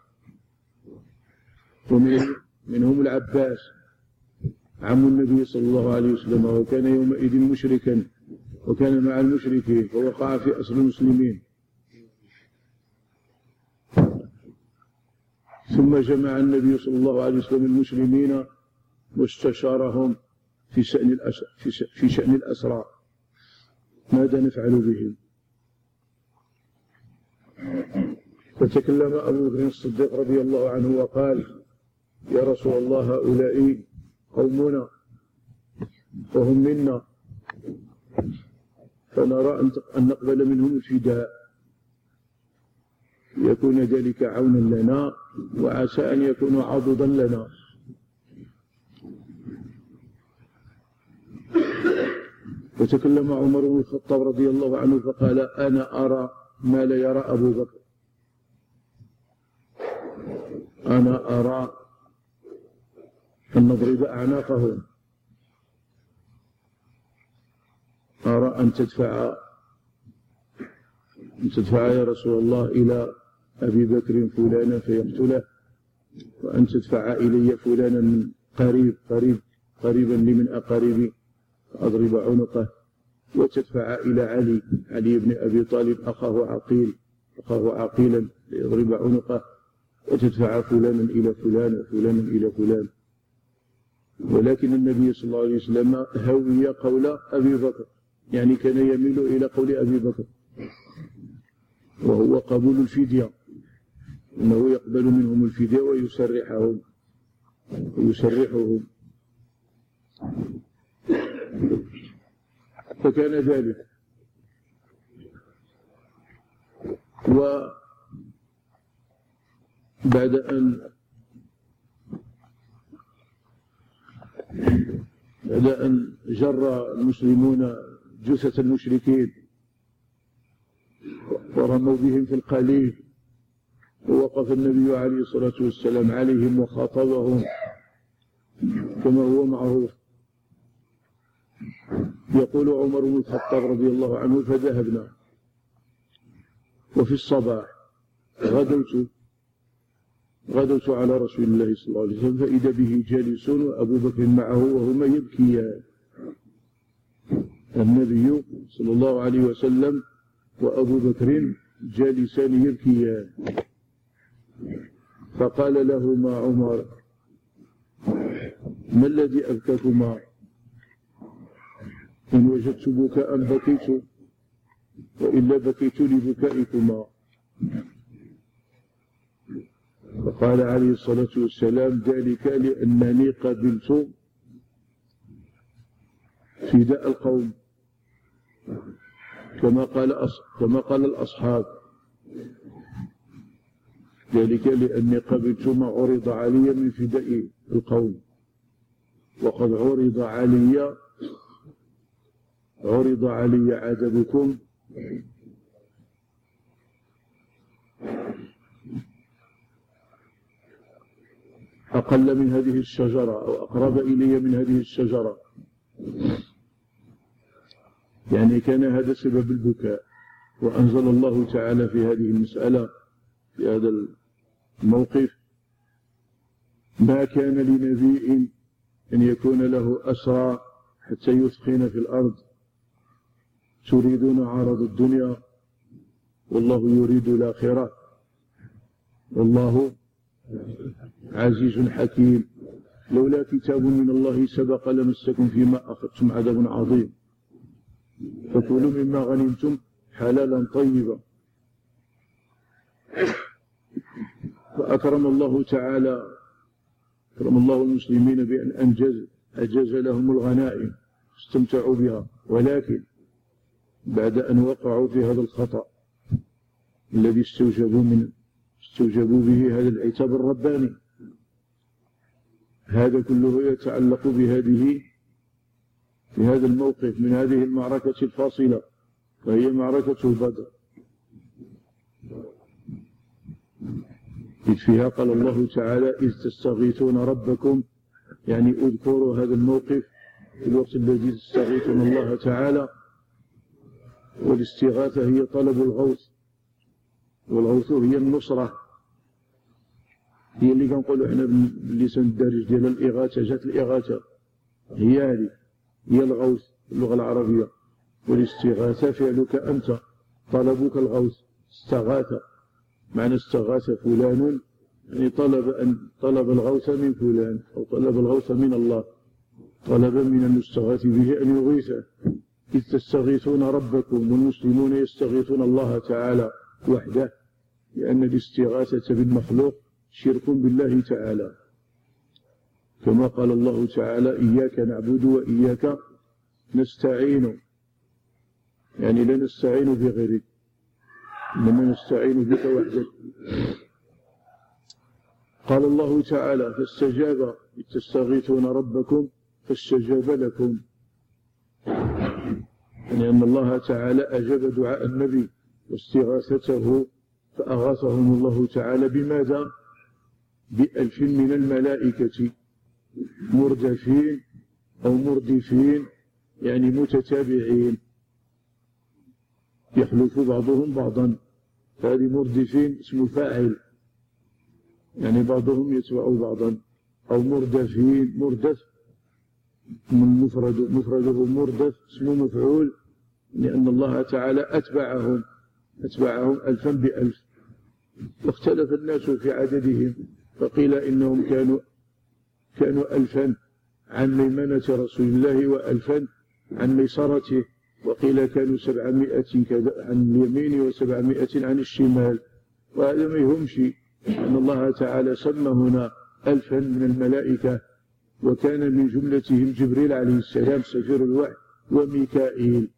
ومنهم العباس عم النبي صلى الله عليه وسلم، وكان يومئذ مشركا وكان مع المشركين فوقع في أسر المسلمين. ثم جمع النبي صلى الله عليه وسلم المسلمين واستشارهم في شأن الأسرى في شأن الأسرى ماذا نفعل بهم. فتكلم أبو بكر الصديق رضي الله عنه وقال: يا رسول الله، هؤلاء قومنا وهم منا، فنرى أن نقبل منهم الفداء، يكون ذلك عونا لنا وعسى أن يكون عضدا لنا. وتكلم عمر بن الخطاب رضي الله عنه فقال: أنا أرى ما لا يرى أبو بكر، أنا أرى أن نضرب أعناقهم، أرى أن تدفع أن تدفع يا رسول الله إلى أبي بكر فلانا فيقتله، وأن تدفع إلي فلانا من قريب قريب قريبا لي من أقاربي فأضرب عنقه، وتدفع إلى علي علي بن أبي طالب أخاه عقيل أخاه عقيلا ليضرب عنقه، وتدفع فلانا إلى فلان وفلانا إلى فلان. ولكن النبي صلى الله عليه وسلم هوي قول أبي بكر، يعني كان يميل إلى قول أبي بكر، وهو قبول الفدية، إنه يقبل منهم الفدية ويسرحهم ويسرحهم فكان ذلك. وبعد أن بعد أن جر المسلمون جثث المشركين ورموا بهم في القليل، ووقف النبي عليه الصلاة والسلام عليهم وخاطبهم كما هو معروف. يقول عمر بن الخطاب رضي الله عنه: فذهبنا، وفي الصباح غدوت غدوت على رسول الله صلى الله عليه وسلم فإذا به جالس وأبو بكر معه وهما يبكيان. النبي صلى الله عليه وسلم وأبو بكر جالسان يبكيان، فقال لهما عمر: ما الذي أبكاكما؟ إن وجدت بكاء بكيت، وإلا بكيت لبكائكما. فقال عليه الصلاة والسلام: ذلك لأنني قبلت فداء القوم، كما قال أص... كما قال الأصحاب، ذلك لأني قبلت ما عرض علي من فداء القوم، وقد عرض علي عرض علي عذابكم أقل من هذه الشجرة أو أقرب إلي من هذه الشجرة. يعني كان هذا سبب البكاء. وأنزل الله تعالى في هذه المسألة في هذا الموقف: ما كان لنبي أن يكون له أسرى حتى يثخن في الأرض، تريدون عرض الدنيا والله يريد الآخرة والله عزيز حكيم. لولا كتاب من الله سبق لمسكم فيما أخذتم عذاب عظيم، فكلوا مما غنمتم حلالا طيبا. فأكرم الله تعالى أكرم الله المسلمين بأن أنجز أجاز لهم الغنائم استمتعوا بها، ولكن بعد أن وقعوا في هذا الخطأ الذي استوجبوا من استوجبوا به هذا العتاب الرباني. هذا كله يتعلق بهذه في هذا الموقف من هذه المعركة الفاصلة، وهي معركة بدر. إذ فيها قال الله تعالى: إذ تستغيثون ربكم، يعني اذكروا هذا الموقف في الوقت الذي تستغيثون الله تعالى. والاستغاثة هي طلب الغوث، والغوث هي النصرة، هي اللي كنقولوا احنا باللسان الدارج ديال الإغاثة. جات الإغاثة هي هذه، هي الغوث باللغة العربية. والاستغاثة فعلك أنت، طلبك الغوث. استغاث معنى استغاث فلان، يعني طلب أن طلب الغوث من فلان، أو طلب الغوث من الله، طلب من المستغاث به أن يغيثه. إذ تستغيثون ربكم، والمسلمون يستغيثون الله تعالى وحده، لأن الاستغاثة بالمخلوق شرك بالله تعالى، كما قال الله تعالى: إياك نعبد وإياك نستعين، يعني لا نستعين بغيرك، إنما نستعين بك وحدك. قال الله تعالى: فاستجاب، إذ تستغيثون ربكم فاستجاب لكم، يعني أن الله تعالى أجاب دعاء النبي واستغاثته، فأغاثهم الله تعالى بماذا؟ بألف من الملائكة مردفين أو مردفين، يعني متتابعين يحلف بعضهم بعضا. فهذه مردفين اسم فاعل، يعني بعضهم يتبع بعضا. أو مردفين، مردف من مفرد، مفرده مردف اسمه مفعول، لأن الله تعالى أتبعهم أتبعهم ألفا بألف. واختلف الناس في عددهم، فقيل إنهم كانوا كانوا ألفا عن ميمنة رسول الله وألفا عن ميسرته، وقيل كانوا سبعمائة عن اليمين وسبعمائة عن الشمال. وهذا ما يهمش، أن الله تعالى سمى هنا ألفا من الملائكة، وكان من جملتهم جبريل عليه السلام سفير الوحي وميكائيل.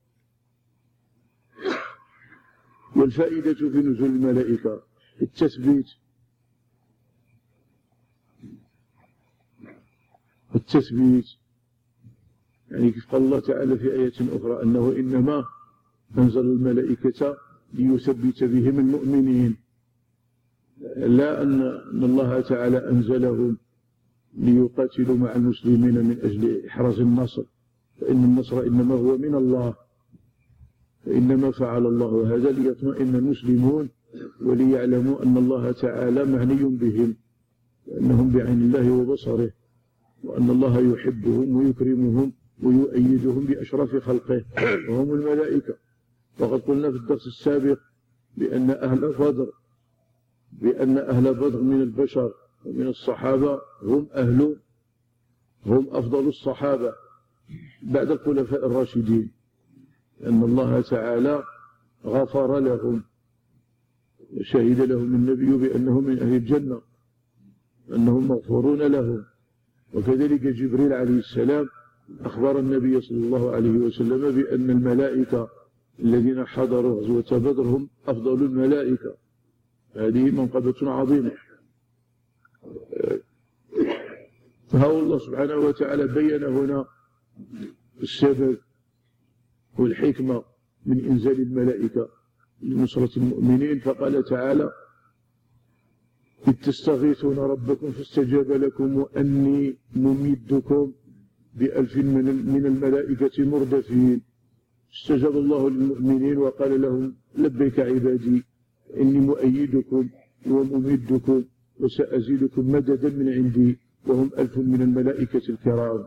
والفائدة في نزول الملائكة التثبيت التثبيت يعني كيف قال الله تعالى في آية أخرى أنه إنما أنزل الملائكة ليثبت بهم المؤمنين، لا أن الله تعالى أنزلهم ليقاتلوا مع المسلمين من أجل إحراز النصر، فإن النصر إنما هو من الله، فإنما فعل الله هذا ليطمئن المسلمون وليعلموا أن الله تعالى معني بهم، وأنهم بعين الله وبصره، وأن الله يحبهم ويكرمهم ويؤيدهم بأشرف خلقه وهم الملائكة. وقد قلنا في الدرس السابق بأن أهل بدر بأن أهل بدر من البشر ومن الصحابة هم أهل هم أفضل الصحابة بعد الخلفاء الراشدين، أن الله تعالى غفر لهم وشهد لهم النبي بأنهم من أهل الجنة، أنهم مغفورون لهم. وكذلك جبريل عليه السلام أخبر النبي صلى الله عليه وسلم بأن الملائكة الذين حضروا غزوة بدر هم أفضل الملائكة. هذه منقبة عظيمة. فهو الله سبحانه وتعالى بين هنا السبب والحكمة من إنزال الملائكة لنصرة المؤمنين، فقال تعالى: إذ تستغيثون ربكم فاستجاب لكم وأني ممدكم بألف من الملائكة مردفين. استجاب الله للمؤمنين وقال لهم: لبيك عبادي إني مؤيدكم وممدكم وسأزيدكم مددا من عندي وهم ألف من الملائكة الكرام.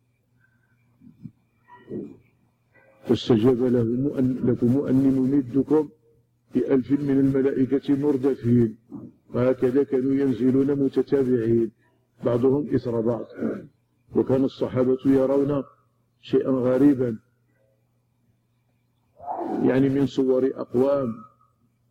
فاستجاب لكم أني ممدكم بألف من الملائكة مردفين. وهكذا كانوا ينزلون متتابعين بعضهم إثر بعض. وكان الصحابة يرون شيئا غريبا، يعني من صور أقوام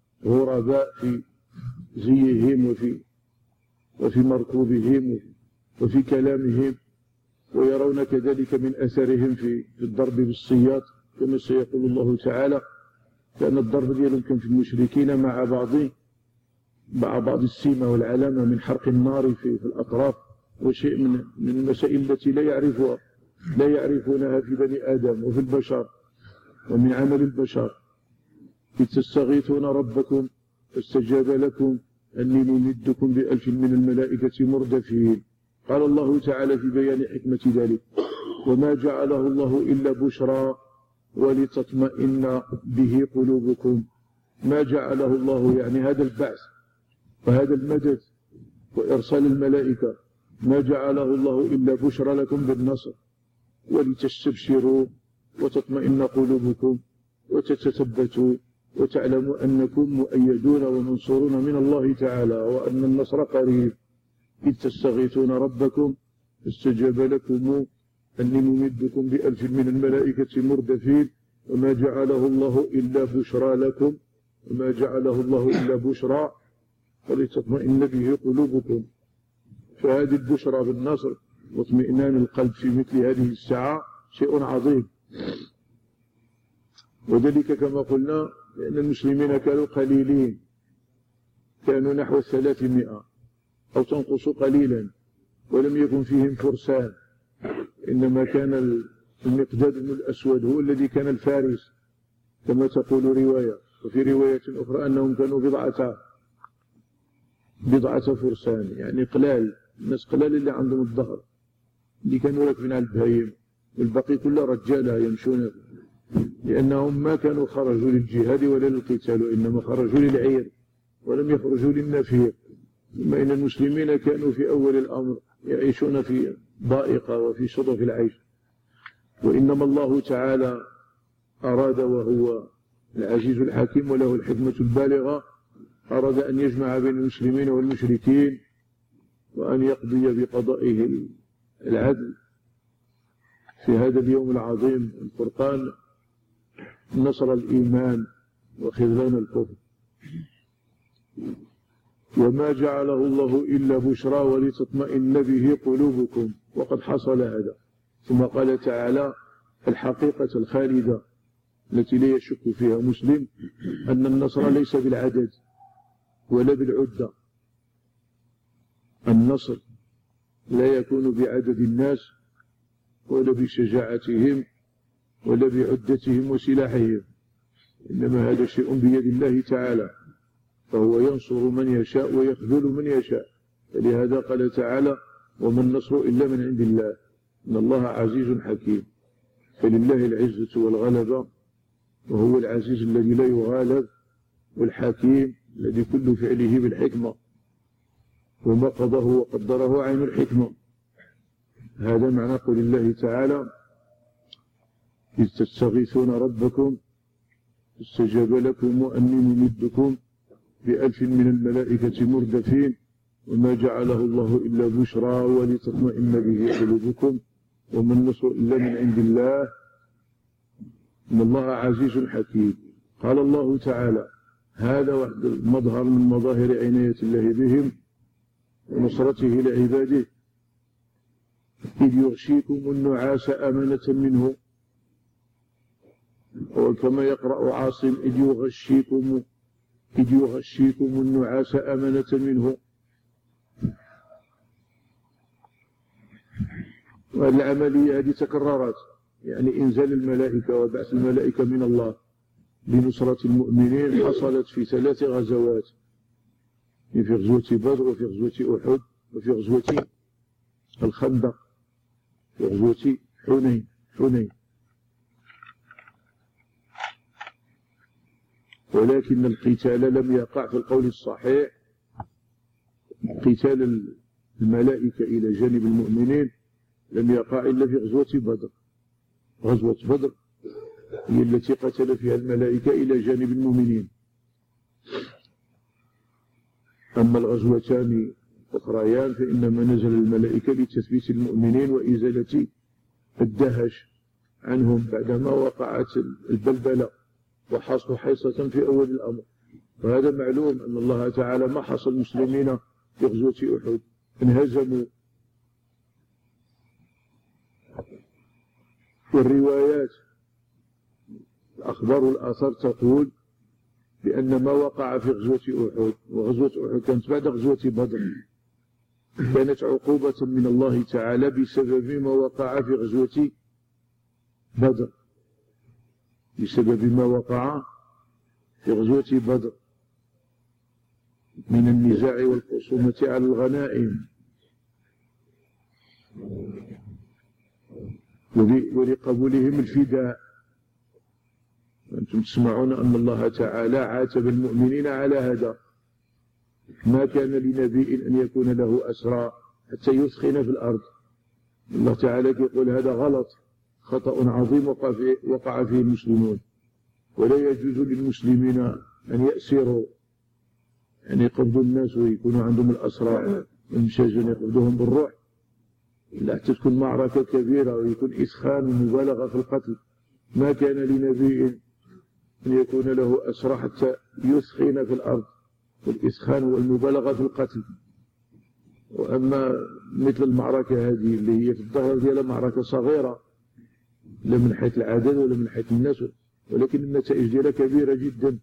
غرباء في زيهم وفي وفي مركوبهم وفي كلامهم، ويرون كذلك من أثرهم في الضرب بالسياط كما سيقول الله تعالى، لأن الضرب ديالهم كان في المشركين مع بعض مع بعض السمة والعلامة من حرق النار في, في الأطراف، وشيء من, من المسائل التي لا يعرفها لا يعرفونها في بني آدم وفي البشر ومن عمل البشر. إذ تستغيثون ربكم فاستجاب لكم أني ممدكم بألف من الملائكة مردفين. قال الله تعالى في بيان حكمة ذلك: وما جعله الله إلا بشرى ولتطمئن به قلوبكم. ما جعله الله يعني هذا البعث وهذا المدد وإرسال الملائكة، ما جعله الله إلا بشرى لكم بالنصر ولتستبشروا وتطمئن قلوبكم وتتثبتوا وتعلموا أنكم مؤيدون ومنصورون من الله تعالى وأن النصر قريب. إذ تستغيثون ربكم فاستجاب لكم أني ممدكم بألف من الملائكة مردفين. وما جعله الله إلا بشرى لكم، وما جعله الله إلا بشرى ولتطمئن به قلوبكم. فهذه البشرى بالنصر واطمئنان القلب في مثل هذه الساعة شيء عظيم، وذلك كما قلنا لأن المسلمين كانوا قليلين، كانوا نحو الثلاثمائة أو تنقص قليلا، ولم يكن فيهم فرسان، إنما كان المقداد بن الأسود هو الذي كان الفارس كما تقول رواية، وفي رواية أخرى أنهم كانوا بضعة بضعة فرسان، يعني قلال، الناس قلال اللي عندهم الظهر، اللي كانوا راكبين على البهيم، والباقي كله رجالة يمشون، لأنهم ما كانوا خرجوا للجهاد ولا للقتال، وإنما خرجوا للعير ولم يخرجوا للنفير. بما أن المسلمين كانوا في أول الأمر يعيشون في ضائقة وفي شرف العيش، وإنما الله تعالى أراد وهو العزيز الحكيم وله الحكمة البالغة، أراد أن يجمع بين المسلمين والمشركين وأن يقضي بقضائه العدل في هذا اليوم العظيم الفرقان، نصر الإيمان وخذلان الكفر. وما جعله الله إلا بشرى ولتطمئن به قلوبكم، وقد حصل هذا. ثم قال تعالى: الحقيقة الخالدة التي لا يشك فيها مسلم أن النصر ليس بالعدد ولا بالعدة، النصر لا يكون بعدد الناس ولا بشجاعتهم ولا بعدتهم وسلاحهم، إنما هذا شيء بيد الله تعالى، فهو ينصر من يشاء ويخذل من يشاء. فلهذا قال تعالى: وما النصر إلا من عند الله إن الله عزيز حكيم. فلله العزة والغلبة، وهو العزيز الذي لا يغالب، والحكيم الذي كل فعله بالحكمة، وما قضاه وقدره عين الحكمة. هذا معنى قول الله تعالى: إذ تستغيثون ربكم استجاب لكم وأني ممدكم بألف من الملائكة مردفين. وما جعله الله إلا بشرى ولتطمئن به قلوبكم وما النصر إلا من عند الله إن الله عزيز حكيم. قال الله تعالى: هذا واحد المظهر من مظاهر عناية الله بهم ونصرته لعباده: إذ يغشيكم النعاس أمنة منه، وكما يقرأ عاصم: إذ يغشيكم إذ يغشيكم النعاس أمنة منه. وهذه العملية هذه تكررت، يعني إنزال الملائكة وبعث الملائكة من الله لنصرة المؤمنين حصلت في ثلاث غزوات، في غزوة بدر وفي غزوة أحد وفي غزوة الخندق في غزوة حنين حنين ولكن القتال لم يقع في القول الصحيح، قتال الملائكة إلى جانب المؤمنين لم يقع إلا في غزوة بدر. غزوة بدر هي التي قتل فيها الملائكة إلى جانب المؤمنين. أما الغزوتان الأخريان فإنما نزل الملائكة لتثبيت المؤمنين وإزالة الدهش عنهم بعدما وقعت البلبلة وحصلوا حيصة في أول الأمر. وهذا معلوم أن الله تعالى ما حصل المسلمين في غزوة أحد، انهزموا والروايات الأخبار والآثار تقول بأن ما وقع في غزوة أحد، وغزوة أحد كانت بعد غزوة بدر، كانت عقوبة من الله تعالى بسبب ما وقع في غزوة بدر، بسبب ما وقع في غزوة بدر من النزاع والخصومة على الغنائم ولقبولهم الفداء. أنتم تسمعون أن الله تعالى عاتب المؤمنين على هذا، ما كان لنبي أن يكون له أسرى حتى يثخن في الأرض. الله تعالى يقول هذا غلط، خطأ عظيم وقع فيه, وقع فيه المسلمون، ولا يجوز للمسلمين أن يأسروا، أن يقبضوا الناس ويكونوا عندهم الأسرى ويمشاجون يقبضوهم بالروح، إلا حتى تكون معركة كبيرة ويكون إسخان ومبالغة في القتل. ما كان لنبي أن يكون له أسرى حتى يثخن في الأرض، والإسخان والمبالغة في القتل. وأما مثل المعركة هذه اللي هي في الظاهر ديالها معركة صغيرة، لا من حيث العدد ولا من حيث الناس، ولكن النتائج ديالها كبيرة جدا.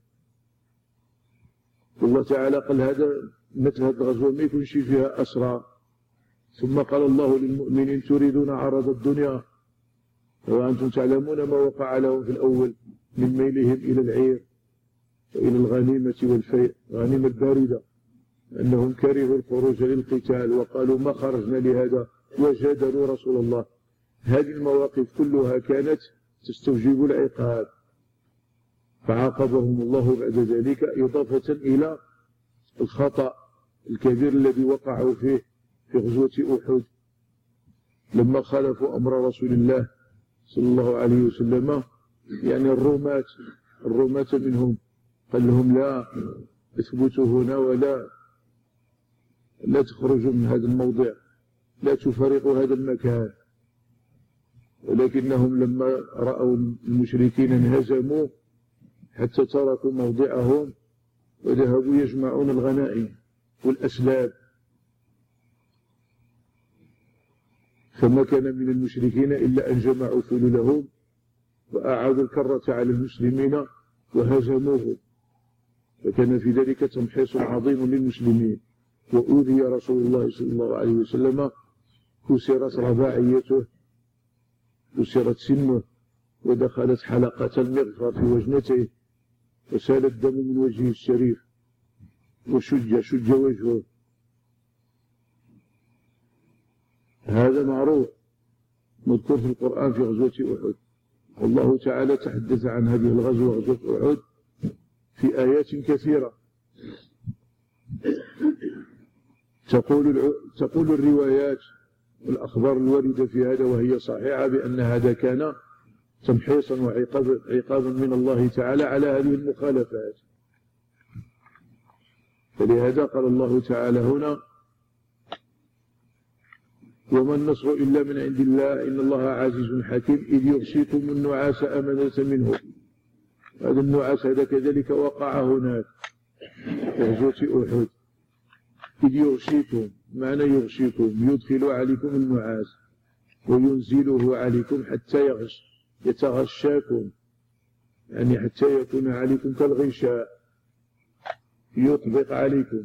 والله تعالى قال هذا مثل هذه الغزوة ما يكونش فيها أسرى. ثم قال الله للمؤمنين تريدون عرض الدنيا وأنتم تعلمون ما وقع لهم في الأول من ميلهم إلى العير وإلى الغنيمة والفيء، الغنيمة الباردة، أنهم كرهوا الخروج للقتال وقالوا ما خرجنا لهذا وجادلوا رسول الله. هذه المواقف كلها كانت تستوجب العقاب، فعاقبهم الله بعد ذلك إضافة إلى الخطأ الكبير الذي وقعوا فيه في غزوة أحد لما خالفوا أمر رسول الله صلى الله عليه وسلم. يعني الرماة الرماة منهم قال لهم لا اثبتوا هنا ولا لا تخرجوا من هذا الموضع، لا تفارقوا هذا المكان. ولكنهم لما رأوا المشركين انهزموا حتى تركوا موضعهم وذهبوا يجمعون الغنائم والأسلاب، فما كان من المشركين إلا أن جمعوا فلولهم وأعادوا الكرة على المسلمين وهزموهم، فكان في ذلك تمحيص عظيم للمسلمين. وأوذي رسول الله صلى الله عليه وسلم، كسرت رباعيته، كسرت سنه، ودخلت حلقة المغفر في وجنته، وسال الدم من وجهه الشريف، وشج شج وجهه. هذا معروف مذكور في القرآن في غزوة أحد، والله تعالى تحدث عن هذه الغزوة غزوة أحد في آيات كثيرة. تقول تقول الروايات والأخبار الواردة في هذا وهي صحيحة بأن هذا كان تمحيصا وعقابا عقابا من الله تعالى على هذه المخالفات. فلهذا قال الله تعالى هنا وما النصر إلا من عند الله إن الله عزيز حكيم إذ يغشيكم النعاس أمنة منه. هذا النعاس هذا كذلك وقع هناك في غزوة أحد. إذ يغشيكم، معنى يغشيكم يدخل عليكم النعاس وينزله عليكم حتى يغش يتغشاكم، يعني حتى يكون عليكم كالغشاء يطبق عليكم.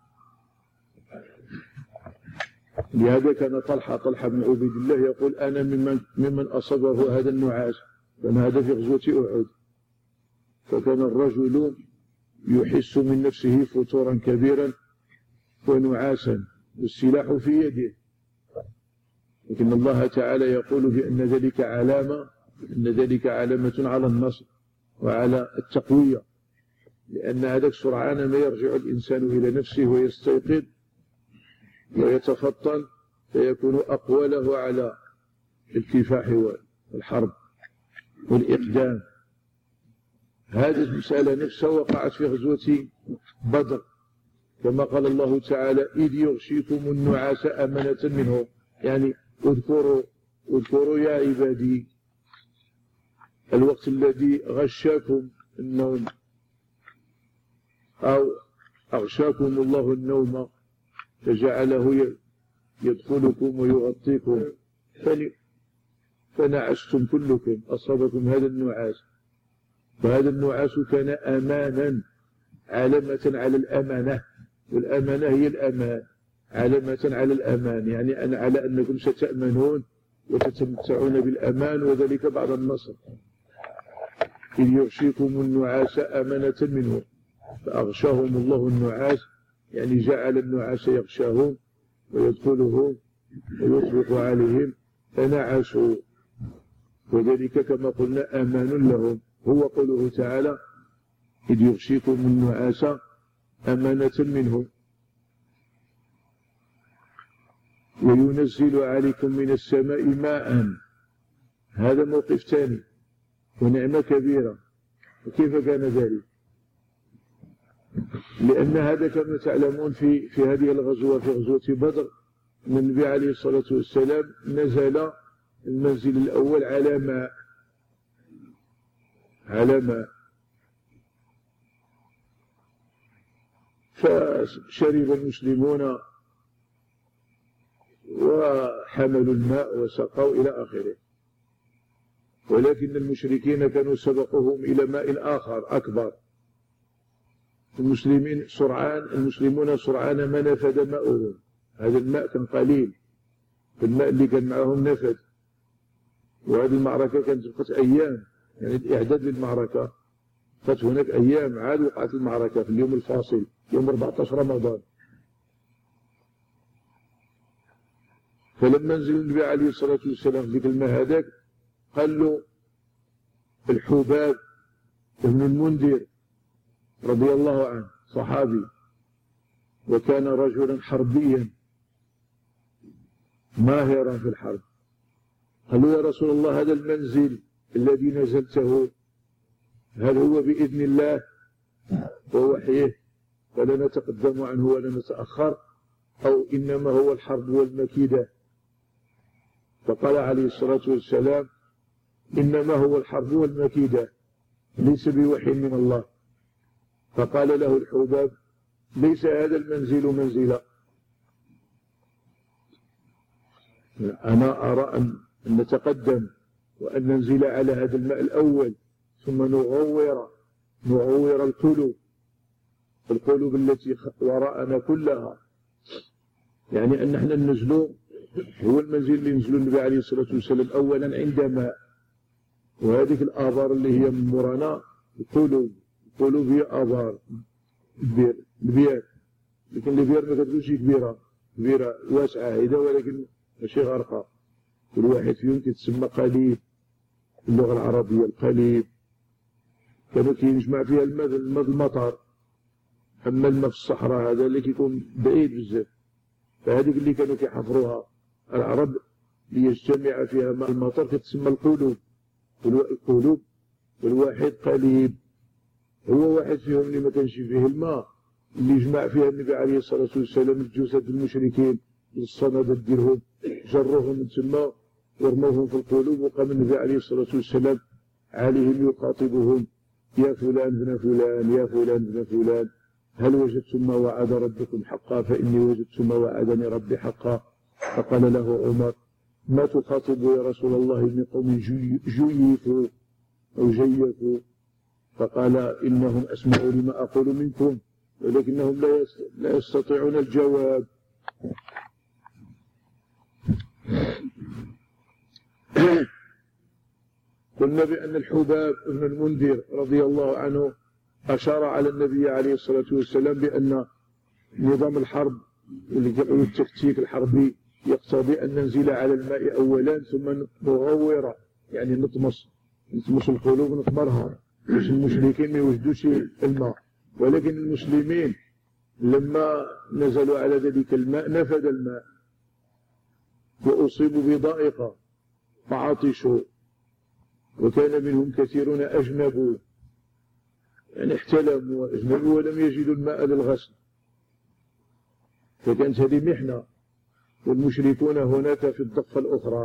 لهذا كان طلحة طلحة بن عبيد الله يقول أنا ممن, ممن أصابه هذا النعاس، كان هذا في غزوة أحد. فكان الرجل يحس من نفسه فتورا كبيرا ونعاسا والسلاح في يده، لكن الله تعالى يقول بأن ذلك علامة أن ذلك علامة على النصر وعلى التقوية، لأن هذاك سرعان ما يرجع الإنسان إلى نفسه ويستيقظ ويتفطن فيكون أقوى له على الكفاح والحرب والإقدام. هذه المسألة نفسها وقعت في غزوة بدر، كما قال الله تعالى إذ يغشيكم النعاس أمنة منه، يعني اذكروا اذكروا يا عبادي الوقت الذي غشاكم النوم أو أغشاكم الله النوم فجعله يدخلكم ويغطيكم فنعستم كلكم، أصابكم هذا النعاس. وهذا النعاس كان أمانا، علامة على الأمانة، والأمانة هي الأمان، علامة على الأمان، يعني أنا على أنكم ستأمنون وتتمتعون بالأمان، وذلك بعد النصر. إذ يغشيكم النعاس أمنة منه فأغشاهم الله النعاس، يعني جعل النعاس يغشاهم ويدخلهم ويطبق عليهم فنعسوا، وذلك كما قلنا أمان لهم. هو قوله تعالى إذ يغشيكم النعاس أمانة منه وينزل عليكم من السماء ماء. هذا موقف ثاني ونعمة كبيرة. وكيف كان ذلك؟ لأن هذا كما تعلمون في في هذه الغزوة، في غزوة بدر، أن النبي عليه الصلاة والسلام نزل المنزل الأول على ماء، على ماء، فشرب المسلمون وحملوا الماء وسقوا إلى آخره. ولكن المشركين كانوا سبقوهم إلى ماء آخر أكبر. المسلمين سرعان المسلمون سرعان ما نفد ماؤهم. هذا الماء كان قليل، الماء اللي كان معهم نفد. وهذه المعركة كانت بقت أيام، يعني الإعداد للمعركة بقت هناك أيام، عاد وقعت المعركة في اليوم الفاصل يوم أربعة عشر رمضان. فلما نزل النبي عليه الصلاة والسلام ذيك الماء هذاك، قال له الحباب بن المنذر رضي الله عنه، صحابي وكان رجلا حربيا ماهرا في الحرب، قال له يا رسول الله هذا المنزل الذي نزلته هل هو بإذن الله ووحيه فلا نتقدم عنه ولا نتأخر، أو إنما هو الحرب والمكيدة؟ فقال عليه الصلاة والسلام إنما هو الحرب والمكيدة، ليس بوحي من الله. فقال له الحباب ليس هذا المنزل منزلا، أنا أرى أن نتقدم وأن ننزل على هذا الماء الأول ثم نغور نغور القلوب القلوب التي وراءنا كلها، يعني أن نحن ننزلوا. هو المنزل اللي نزلوا النبي عليه الصلاة والسلام أولا عند ماء، وهذه الآبار اللي هي من مورانا القلوب، القلوب هي آبار البير البيار، لكن البيار ما كتكونش كبيرة كبيرة واسعة هيدا، ولكن ماشي غارقة. كل واحد فيهم كيتسمى قليب باللغة العربية، القليب كانوا كيجمع فيها الماء الماء المطر. أما الماء في الصحراء هذا اللي كيكون بعيد بزاف، فهذيك اللي كانوا كيحفروها العرب ليجتمع فيها ماء المطر كتسمى القلوب. القلوب والواحد قليب، هو واحد فيهم اللي ما كانش فيه الماء اللي جمع فيها النبي عليه الصلاة والسلام الجثث المشركين للصنادات ديالهم، جروهم من تما ورموهم في القلوب، وقام النبي عليه الصلاة والسلام عليهم يخاطبهم يا فلان بن فلان يا فلان بن فلان هل وجدتم ما وعد ربكم حقا فإني وجدت ما وعدني ربي حقا. فقال له عمر ما تخاطب يا رسول الله من قوم جيفوا أو جيفوا؟ فقال إنهم أسمعوا لما أقول منكم ولكنهم لا يستطيعون الجواب. قلنا بأن الحباب بن المنذر رضي الله عنه أشار على النبي عليه الصلاة والسلام بأن نظام الحرب اللي يقولوا التكتيك الحربي يقتضي أن ننزل على الماء أولا ثم نغور، يعني نطمس نطمس القلوب ونطمرها باش المشركين ما يوجدوش الماء. ولكن المسلمين لما نزلوا على ذلك الماء نفد الماء وأصيبوا بضائقة فعطشوا، وكان منهم كثيرون أجنبوا، يعني احتلموا وأجنبوا ولم يجدوا الماء للغسل، فكانت هذه محنة. والمشركون هناك في الضفة الأخرى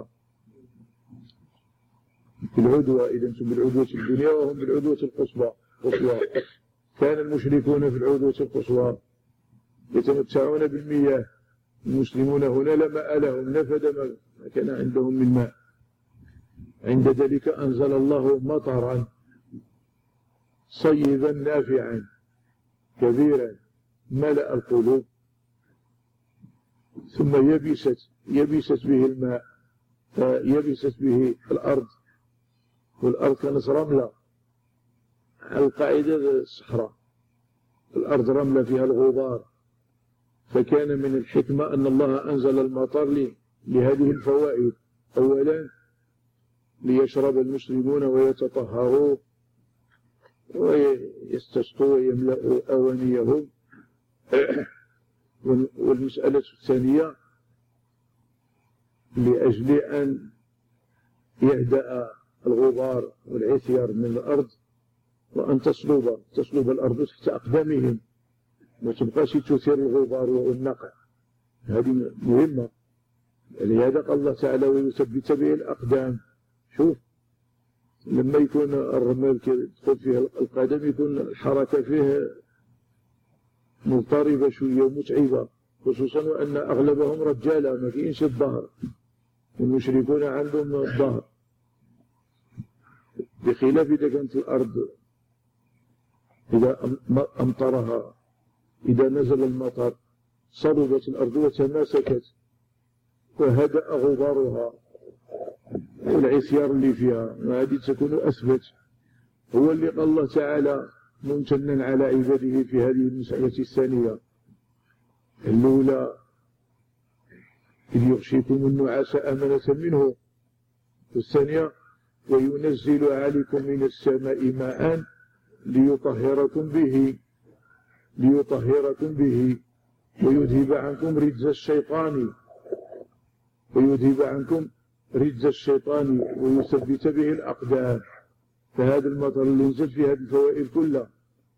في العدوى، إذا أنتم بالعدوة الدنيا وهم بالعدوة القصوى. كان المشركون في العدوة القصوى يتمتعون بالمياه، المسلمون هنا لا ماء لهم، نفد ما كان عندهم من ماء. عند ذلك أنزل الله مطرا صيبا نافعا كبيرا ملأ القلوب، ثم يبست يبست به الماء، يبست به الأرض، والأرض كانت رملة على القاعدة الصحراء، الأرض رملة فيها الغبار، فكان من الحكمة أن الله أنزل المطر لهذه الفوائد. أولا ليشرب المسلمون ويتطهروا ويستسقوا ويملأوا أوانيهم. والمسألة الثانية لأجل أن يهدأ الغبار والعثيار من الأرض، وأن تصلب تصلب الأرض تحت أقدامهم، ما تبقاش تثير الغبار والنقع. هذه مهمة. لهذا قال الله تعالى ويثبت به الأقدام. شوف لما يكون الرمال تدخل فيه القدم يكون الحركة فيه مضطربة شوية ومتعبة، خصوصا وأن أغلبهم رجالة ما فيهش الظهر، والمشركون عندهم الظهر، بخلاف إذا كانت الأرض إذا أمطرها، إذا نزل المطر صلبت الأرض وتماسكت وهدأ غبارها والعثيار اللي فيها، وهذه تكون أثبت. هو اللي قال الله تعالى ممتنا على عباده في هذه المسألة الثانية. الأولى إذ يغشيكم النعاس أمنة منه، والثانية وينزل عليكم من السماء ماء ليطهركم به ليطهركم به ويذهب عنكم رجز الشيطان ويذهب عنكم رجز الشيطان ويثبت به الأقدام. فهذا المطر اللي نزل في هذه الفوائد كلها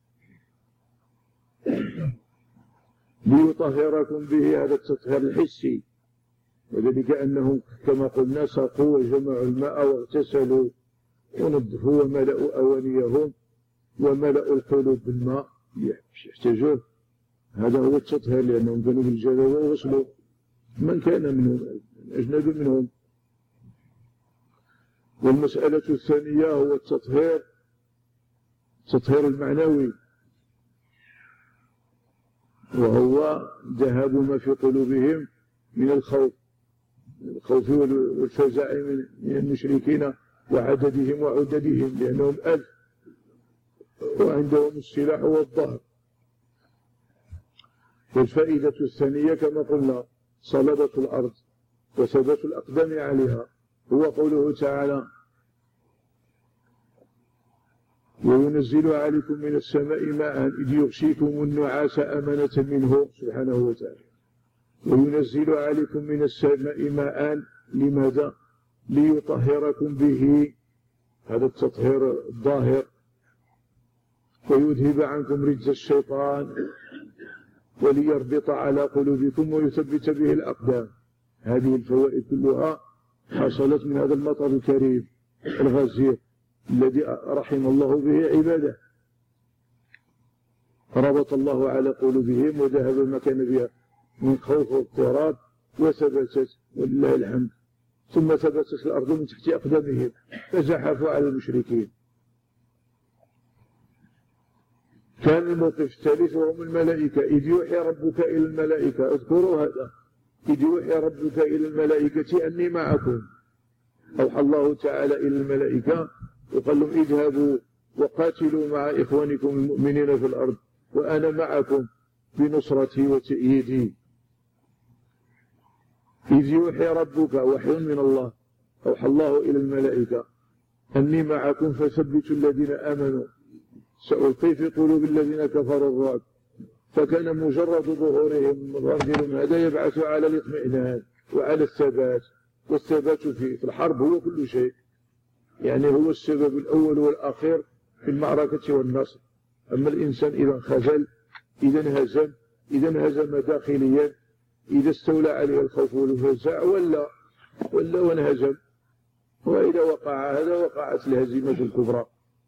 ليطهركم به، هذا التطهير الحسي، وذلك أنهم كما قلنا سقوا وجمعوا الماء واغتسلوا ونظفوا وملأوا أوانيهم وملأوا القلوب بالماء يحتاجوه. هذا هو التطهير، لأنهم كانوا بالجنابة وغسلوا من كان منهم أجنب منهم. والمسألة الثانية هو التطهير التطهير المعنوي، وهو ذهاب ما في قلوبهم من الخوف الخوف والفزع من المشركين وعددهم وعددهم، لأنهم ألف وعندهم السلاح والظهر. والفائدة الثانية كما قلنا صلبة الأرض وثبات الأقدام عليها، هو قوله تعالى وينزل عليكم من السماء ماء إذ يغشيكم النعاس أمنة منه سبحانه وتعالى. وينزل عليكم من السماء ماء لماذا؟ ليطهركم به، هذا التطهير الظاهر، ويذهب عنكم رجز الشيطان وليربط على قلوبكم ويثبت به الأقدام. هذه الفوائد كلها حصلت من هذا المطر الكريم الغزير الذي رحم الله به عباده، ربط الله على قلوبهم وذهب ما كان بها من خوف واضطراب وثبتت ولله الحمد. ثم ثبتت الأرض من تحت أقدامهم فزحفوا على المشركين. كان الموقف الثالث وهم الملائكة إذ يوحي ربك إلى الملائكة، اذكروا هذا، إذ يوحي ربك إلى الملائكة أني معكم. أوحى الله تعالى إلى الملائكة وقال لهم اذهبوا وقاتلوا مع إخوانكم المؤمنين في الأرض وأنا معكم بنصرتي وتأييدي. إذ يوحي ربك، وحي من الله، أوحى الله إلى الملائكة أني معكم فثبتوا الذين آمنوا سألقي في قلوب الذين كفروا الرعب. فكان مجرد ظهورهم غيرهم هذا يبعث على الاطمئنان وعلى الثبات، والثبات في الحرب هو كل شيء، يعني هو السبب الأول والأخير في المعركة والنصر. أما الإنسان إذا انخذل، إذا انهزم، إذا انهزم داخليا، إذا استولى عليه الخوف والفزع ولا ولا وانهزم، وإذا وقع هذا وقعت الهزيمة الكبرى.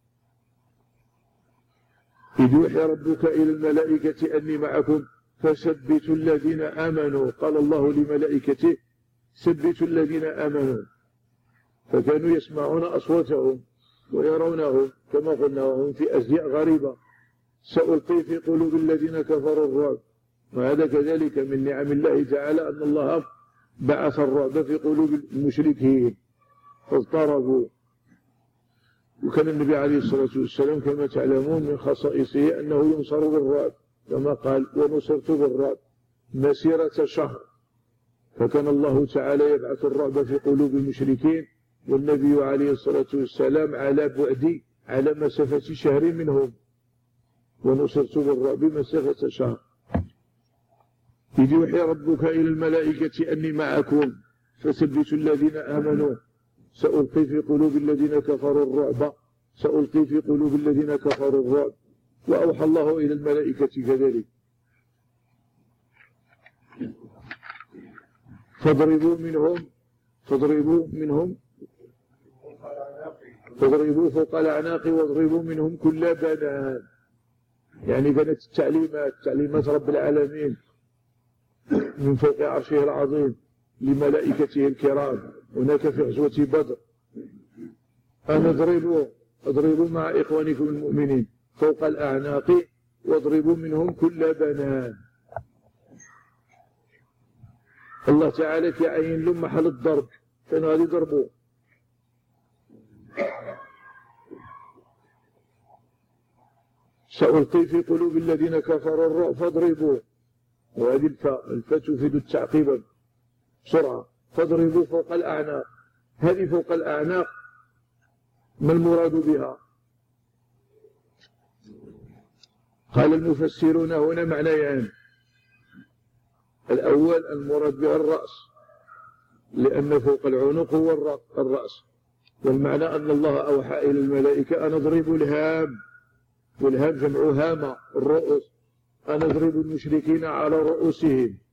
إذ يوحي ربك إلى الملائكة أني معكم فثبتوا الذين آمنوا. قال الله لملائكته ثبتوا الذين آمنوا، فكانوا يسمعون أصواتهم ويرونهم كما قلنا وهم في أزياء غريبة. سألقي في قلوب الذين كفروا الرعب، وهذا كذلك من نعم الله تعالى أن الله بعث الرعب في قلوب المشركين فاضطربوا. وكان النبي عليه الصلاة والسلام كما تعلمون من خصائصه أنه ينصر بالرعب، كما قال ونصرت بالرعب مسيرة شهر. فكان الله تعالى يبعث الرعب في قلوب المشركين، والنبي عليه الصلاة والسلام على بعد على مسافة شهر منهم، ونصرت بالرعب مسافة شهر. إذ يوحي ربك إلى الملائكة أني معكم فثبتوا الذين آمنوا سألقي في قلوب الذين كفروا الرعب سألقي في قلوب الذين كفروا الرعب. وأوحى الله إلى الملائكة كذلك فاضربوا منهم فاضربوا منهم فاضربوا فوق الأعناق واضربوا منهم كل بنان. يعني كانت التعليمات تعليمات رب العالمين من فوق عرشه العظيم لملائكته الكرام هناك في غزوة بدر أن اضربوا اضربوا مع إخوانكم المؤمنين فوق الأعناق واضربوا منهم كل بنان. الله تعالى كيعين لهم محل الضرب، كانوا غادي يضربوا. سألقي في قلوب الذين كفروا الرعب فاضربوا، وهذه الفاء الفاء تفيد التعقيب بسرعة. فاضربوا فوق الأعناق، هذه فوق الأعناق ما المراد بها؟ قال المفسرون هنا معنيان. الأول المراد بها الرأس، لأن فوق العنق هو الرأس، والمعنى أن الله أوحى إلى الملائكة أن اضربوا الهام، والهام جمع هامة الرؤوس، أن اضربوا المشركين على رؤوسهم